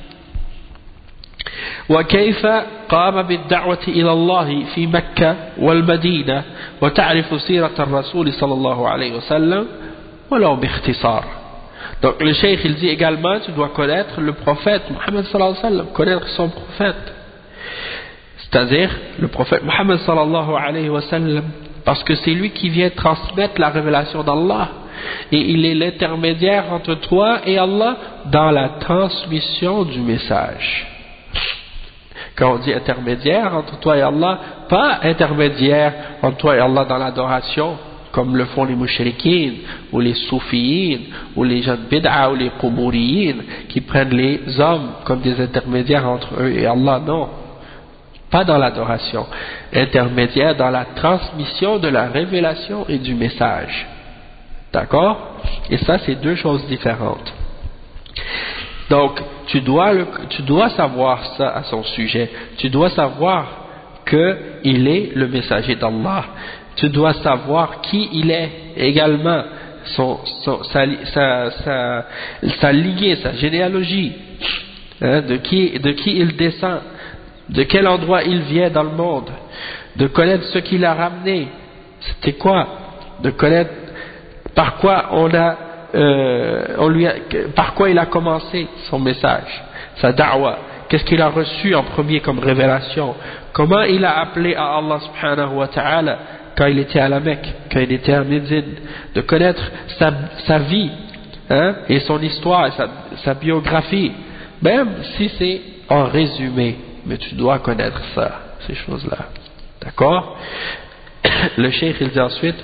وكيف قام بالدعوة إلى الله في مكة والمدينة وتعرف سيرة الرسول صلى الله عليه وسلم ولو باختصار. Donc le cheikh il dit également tu dois connaître le prophète Mohammed sallallahu alayhi wa sallam, connaître son prophète, c'est-à-dire le prophète Mohammed sallallahu alayhi wa sallam, parce que c'est lui qui vient transmettre la révélation d'Allah et il est l'intermédiaire entre toi et Allah dans la transmission du message. Quand on dit intermédiaire entre toi et Allah, pas intermédiaire entre toi et Allah dans l'adoration, comme le font les mouchriquines, ou les soufiyines, ou les gens de bid'a, ou les quburiyin, qui prennent les hommes comme des intermédiaires entre eux et Allah. Non, pas dans l'adoration. Intermédiaire dans la transmission de la révélation et du message. D'accord? Et ça, c'est deux choses différentes. Donc, tu dois, le, tu dois savoir ça à son sujet. Tu dois savoir qu'il est le messager d'Allah. Tu dois savoir qui il est également, son, son, sa, sa, sa, sa lignée, sa généalogie, hein, de, qui, de qui il descend, de quel endroit il vient dans le monde, de connaître ce qu'il a ramené, c'était quoi, de connaître par quoi on a Euh, on lui a, par quoi il a commencé son message, sa da'wa, qu'est-ce qu'il a reçu en premier comme révélation, comment il a appelé à Allah subhanahu wa ta'ala quand il était à la Mecque, quand il était à Médine, de connaître sa, sa vie, hein, et son histoire, sa, sa biographie, même si c'est en résumé, mais tu dois connaître ça, ces choses-là, d'accord? Le cheikh il dit ensuite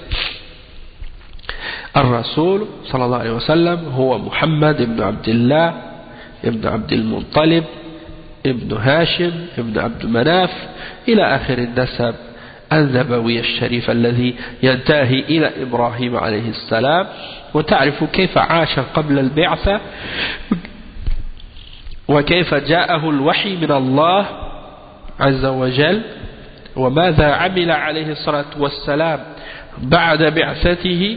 الرسول صلى الله عليه وسلم هو محمد بن عبد الله ابن عبد المطلب ابن هاشم ابن عبد مناف إلى آخر النسب النبوي الشريف الذي ينتهي إلى إبراهيم عليه السلام وتعرف كيف عاش قبل البعثة وكيف جاءه الوحي من الله عز وجل وماذا عمل عليه الصلاة والسلام بعد بعثته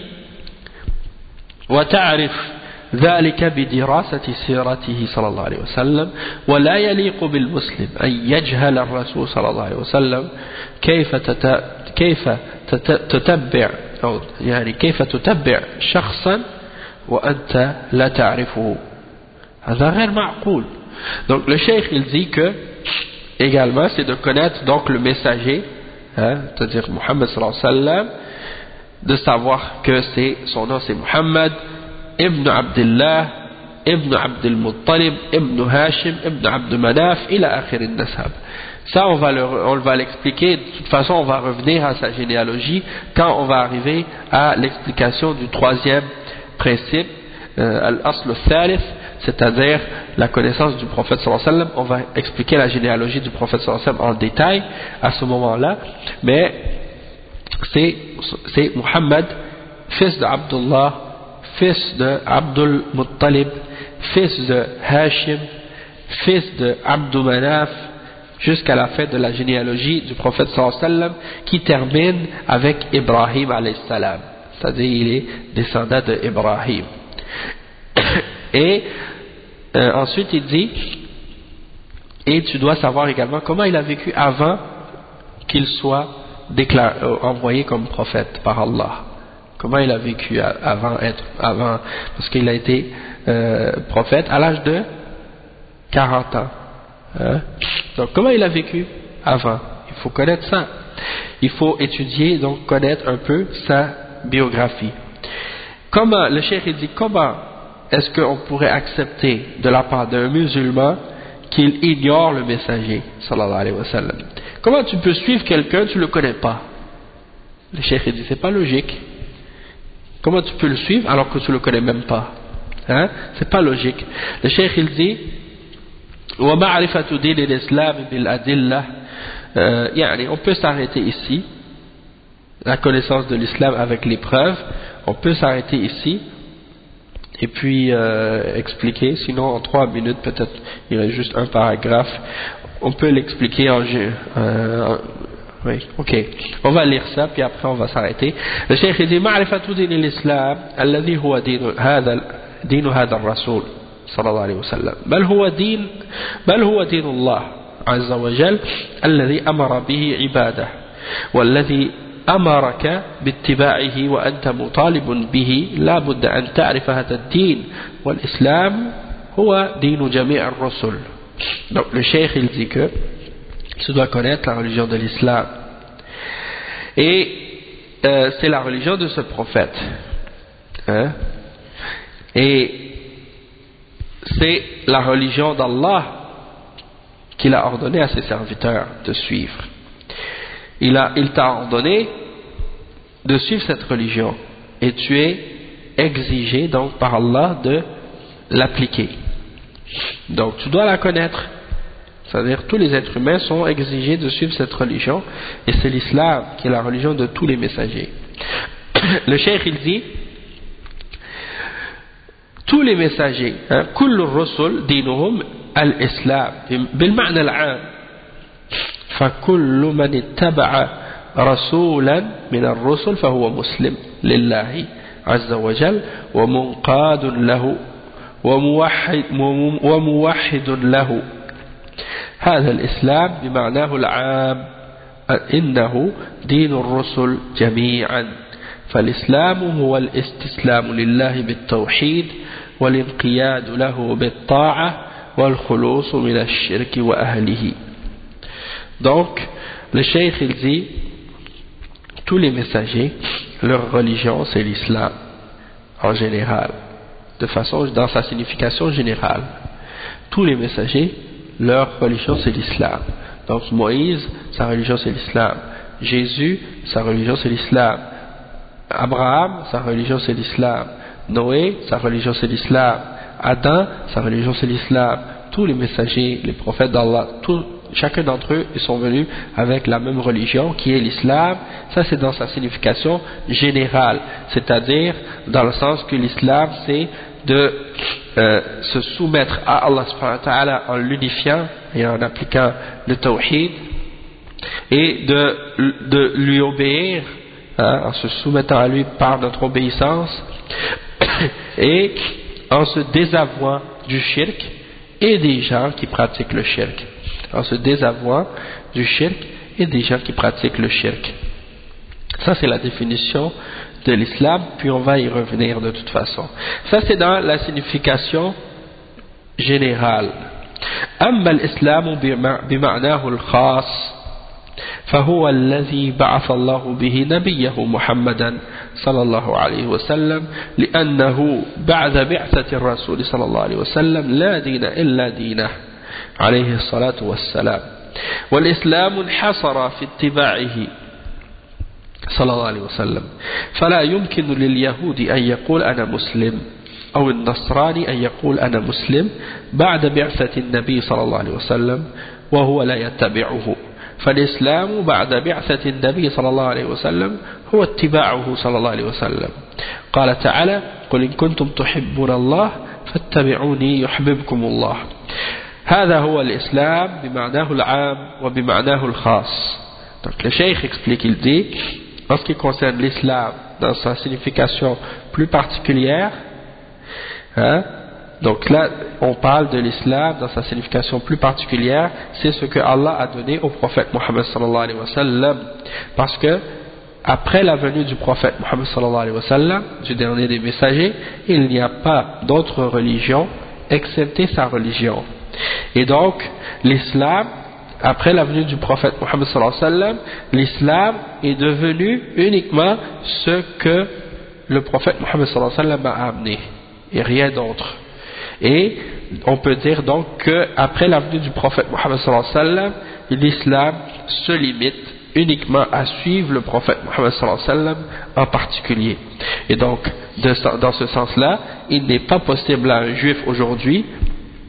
وتعرف ذلك بدراسة سيرته صلى الله عليه وسلم ولا يليق بالمسلم أن يجهل الرسول صلى الله عليه وسلم كيف كيف تتبع أو يعني كيف تتبع شخصا وأنت لا تعرفه هذا غير معقول. Donc le cheikh il dit que également c'est de connaître donc le messager, hein, c'est-à-dire Muhammad sallallahu alayhi wa sallam, de savoir que c'est, son nom c'est Muhammad ibn Abdullah ibn Abdul Muttalib ibn Hashim ibn Abd Manaf ila akhir al-nasab. Ça on va le, on va l'expliquer, de toute façon on va revenir à sa généalogie quand on va arriver à l'explication du troisième principe, euh, al-asl al-thalith, c'est-à-dire la connaissance du prophète sallallahu alayhi wa sallam. On va expliquer la généalogie du prophète sallallahu alayhi wa sallam en détail à ce moment-là, mais c'est, c'est Muhammad, fils d'Abdullah, fils de Abdul Muttalib, fils de Hashim, fils de Abd Manaf, jusqu'à la fin de la généalogie du prophète sallallahu alayhi wa sallam, qui termine avec Ibrahim alayhi salam, c'est-à-dire il est descendant de Ibrahim. Et euh, ensuite il dit, et tu dois savoir également comment il a vécu avant qu'il soit déclaré, euh, envoyé comme prophète par Allah. Comment il a vécu avant être, avant, parce qu'il a été euh, prophète à l'âge de quarante ans. Hein? Donc comment il a vécu avant? Il faut connaître ça. Il faut étudier, donc connaître un peu sa biographie. Comment, le cheikh il dit, comment est-ce qu'on pourrait accepter de la part d'un musulman qu'il ignore le messager sallallahu alayhi wa sallam? Comment tu peux suivre quelqu'un, tu ne le connais pas? Le cheikh il dit, c'est pas logique. Comment tu peux le suivre alors que tu ne le connais même pas? Hein? C'est pas logique. Le cheikh il dit, ومعرفة دين الإسلام بالأدلة يعني on peut s'arrêter ici, la connaissance de l'islam avec les preuves, on peut s'arrêter ici et puis euh, expliquer, sinon en trois minutes peut-être il y aurait juste un paragraphe, on peut l'expliquer en euh, oui, ok, on va lire ça puis après on va s'arrêter. Le cheikh dit معرفة دين الإسلام الذي هو دين هذا دين هذا الرسول صلى الله عليه وسلم بل هو دين بل هو دين الله عز وجل الذي أمر به عباده والذي أمرك باتباعه وأنت مطالب به لا بد أن تعرف هذا الدين والإسلام هو دين جميع الرسل. Donc le cheikh il dit que tu dois connaître la religion de l'islam et euh, c'est la religion de ce prophète hein? Et c'est la religion d'Allah qu'il a ordonné à ses serviteurs de suivre. Il, a, il t'a ordonné de suivre cette religion et tu es exigé donc par Allah de l'appliquer. Donc tu dois la connaître, c'est-à-dire tous les êtres humains sont exigés de suivre cette religion et c'est l'islam qui est la religion de tous les messagers. Le cheikh il dit tous les messagers كل الرسل دينهم الإسلام بالمعنى العام فكل من اتبع رسولا من الرسل فهو مسلم لله عز وجل ومنقاد له وموحد, وموحد له. هذا الإسلام بمعناه العام إنه دين الرسل جميعا فالإسلام هو الاستسلام لله بالتوحيد والانقياد له بالطاعة والخلوص من الشرك وأهله. Donc le cheikh il dit tous les messagers leur religion c'est l'islam en général, de façon dans sa signification générale. Tous les messagers leur religion c'est l'islam. Donc Moïse sa religion c'est l'islam, Jésus sa religion c'est l'islam, Abraham sa religion c'est l'islam, Noé sa religion c'est l'islam, Adam sa religion c'est l'islam. Tous les messagers, les prophètes d'Allah, tous, chacun d'entre eux ils sont venus avec la même religion qui est l'islam. Ça c'est dans sa signification générale, c'est-à-dire dans le sens que l'islam c'est de euh, se soumettre à Allah subhanahu wa ta'ala en l'unifiant et en appliquant le tawhid et de, de lui obéir hein, en se soumettant à lui par notre obéissance et en se désavouant du shirk et des gens qui pratiquent le shirk, en se désavouant du shirk et des gens qui pratiquent le shirk. Ça c'est la définition de l'islam, puis on va y revenir de toute façon. Ça c'est dans la signification générale. أما الإسلام بمعناه الخاص فهو الذي بعث الله به نبيه محمدا صلى الله عليه وسلم لأنه بعد بعثة الرسول صلى الله عليه وسلم لا دين إلا دينه عليه الصلاة والسلام والإسلام انحصر في اتباعه صلى الله عليه وسلم فلا يمكن لليهود أن يقول أنا مسلم أو النصراني أن يقول أنا مسلم بعد بعثة النبي صلى الله عليه وسلم وهو لا يتبعه فالإسلام بعد بعثة النبي صلى الله عليه وسلم هو اتباعه صلى الله عليه وسلم. قال تعالى قل إن كنتم تحبون الله فاتبعوني يحببكم الله. هذا هو الإسلام بمعناه العام وبمعناه الخاص. Donc le cheikh explique, il dit en ce qui concerne l'islam dans sa signification plus particulière hein, donc là on parle de l'islam dans sa signification plus particulière, c'est ce que Allah a donné au prophète Mohammed sallallahu alayhi wa sallam, parce que après la venue du prophète Mohammed sallallahu alayhi wa sallam, du dernier des messagers, il n'y a pas d'autre religion excepté sa religion. Et donc l'islam, après la venue du prophète Mohammed sallallahu alayhi wa sallam, l'islam est devenu uniquement ce que le prophète Mohammed sallallahu alayhi wa sallam a amené et rien d'autre. Et on peut dire donc qu'après la venue du prophète Mohammed sallallahu alayhi wa sallam, l'islam se limite uniquement à suivre le prophète Mohammed sallallahu alayhi wa sallam en particulier. Et donc de, dans ce sens-là, il n'est pas possible à un juif aujourd'hui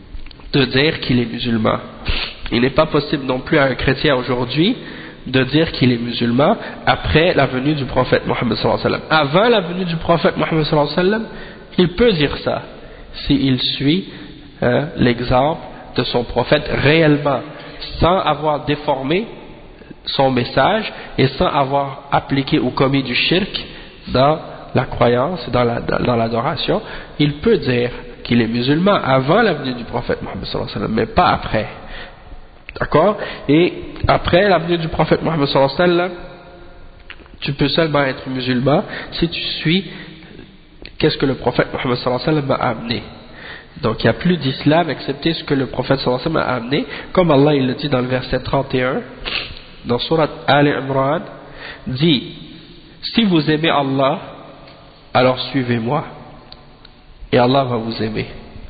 de dire qu'il est musulman. Il n'est pas possible non plus à un chrétien aujourd'hui de dire qu'il est musulman après la venue du prophète Mohammed sallallahu alayhi wa sallam. Avant la venue du prophète Mohammed sallallahu alayhi wa sallam, il peut dire ça s'il suit hein, l'exemple de son prophète réellement, sans avoir déformé son message et sans avoir appliqué ou commis du shirk dans la croyance, dans la, dans l'adoration. Il peut dire qu'il est musulman avant la venue du prophète Mohammed sallallahu alayhi wa sallam, mais pas après. D'accord? Et après la venue du prophète Mohammed sallallahu alayhi wa sallam, tu peux seulement être musulman si tu suis qu'est-ce que le prophète Mohammed sallallahu alayhi wa sallam a amené. Donc il n'y a plus d'islam excepté ce que le prophète sallallahu alayhi wa sallam a amené, comme Allah il le dit dans le verset trente et un dans Surat Al-Imran, dit: si vous aimez Allah, alors suivez-moi et Allah va vous aimer.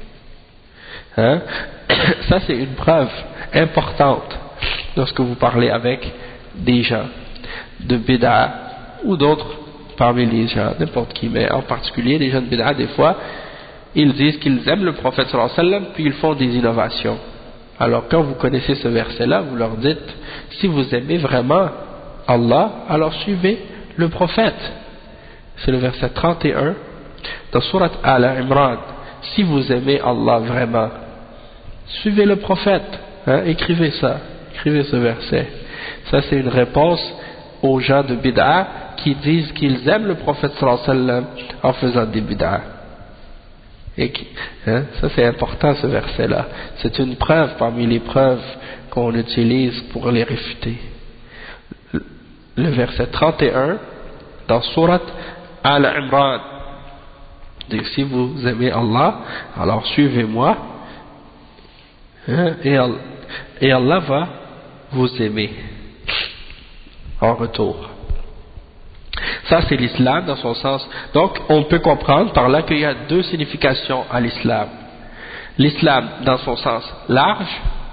Hein? Ça c'est une preuve importante lorsque vous parlez avec des gens de bid'a ou d'autres parmi les gens, n'importe qui, mais en particulier les gens de bid'a, des fois ils disent qu'ils aiment le prophète sallallahu alayhi wa sallam puis ils font des innovations. Alors quand vous connaissez ce verset là, vous leur dites: si vous aimez vraiment Allah, alors suivez le prophète. C'est le verset trente et un dans Surat Al-Imran. Si vous aimez Allah vraiment, suivez le prophète. Hein, écrivez ça, écrivez ce verset. Ça c'est une réponse aux gens de bid'a qui disent qu'ils aiment le prophète sallallahu alayhi wa sallam en faisant des bid'a. Et qui, hein, ça c'est important ce verset là. C'est une preuve parmi les preuves qu'on utilise pour les réfuter. Le verset trente et un dans Surat Al-Imran dit: si vous aimez Allah, alors suivez-moi hein, et, Allah, et Allah va vous aimer en retour. Ça c'est l'islam dans son sens. Donc on peut comprendre par là qu'il y a deux significations à l'islam. L'islam dans son sens large,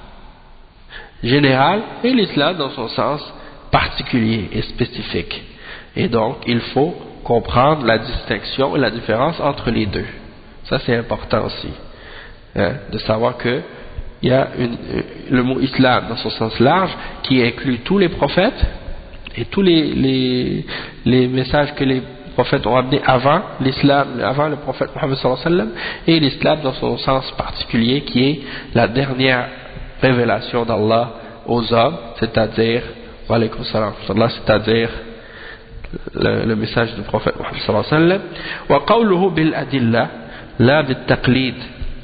général, et l'islam dans son sens particulier et spécifique. Et donc il faut comprendre la distinction et la différence entre les deux. Ça c'est important aussi, hein, de savoir que il y a une, le mot islam dans son sens large qui inclut tous les prophètes et tous les, les, les messages que les prophètes ont amenés avant l'islam, avant le prophète Mohammed sallallahu alayhi wa sallam, et l'islam dans son sens particulier qui est la dernière révélation d'Allah aux hommes, c'est-à-dire wa alaykum salam, c'est-à-dire le, le message du prophète Mohammed sallallahu alayhi wa sallam. Wa qawluhu bil adilla la bit taqlid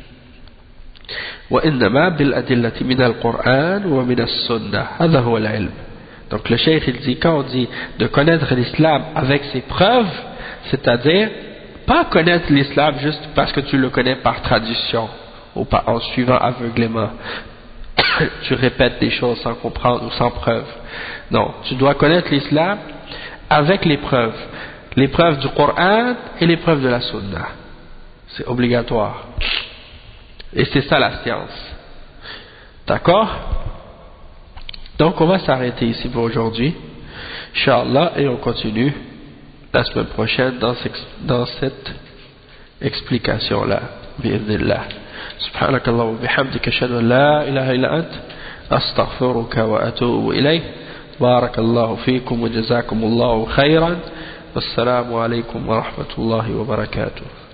wa innama bil adillati min al-Qur'an wa min as-sunnah, hadha huwa al-ilm. Donc le cheikh il dit, quand on dit de connaître l'islam avec ses preuves, c'est-à-dire pas connaître l'islam juste parce que tu le connais par tradition ou pas en suivant aveuglément, tu répètes des choses sans comprendre ou sans preuve. Non, tu dois connaître l'islam avec les preuves, les preuves du Coran et les preuves de la Sunna. C'est obligatoire. Et c'est ça la science. D'accord? Donc on va s'arrêter ici pour aujourd'hui, Inch'Allah, et on continue la semaine prochaine dans, dans cette explication-là, bi'idhnillah. Subhanakallah wa bihamdika ashhadu an la ilaha illa ant, astaghfiruka wa atubu ilayh. Barakallahu fikum wa jazakumullahu khayran. Wassalamu alaykum wa rahmatullahi wa barakatuh.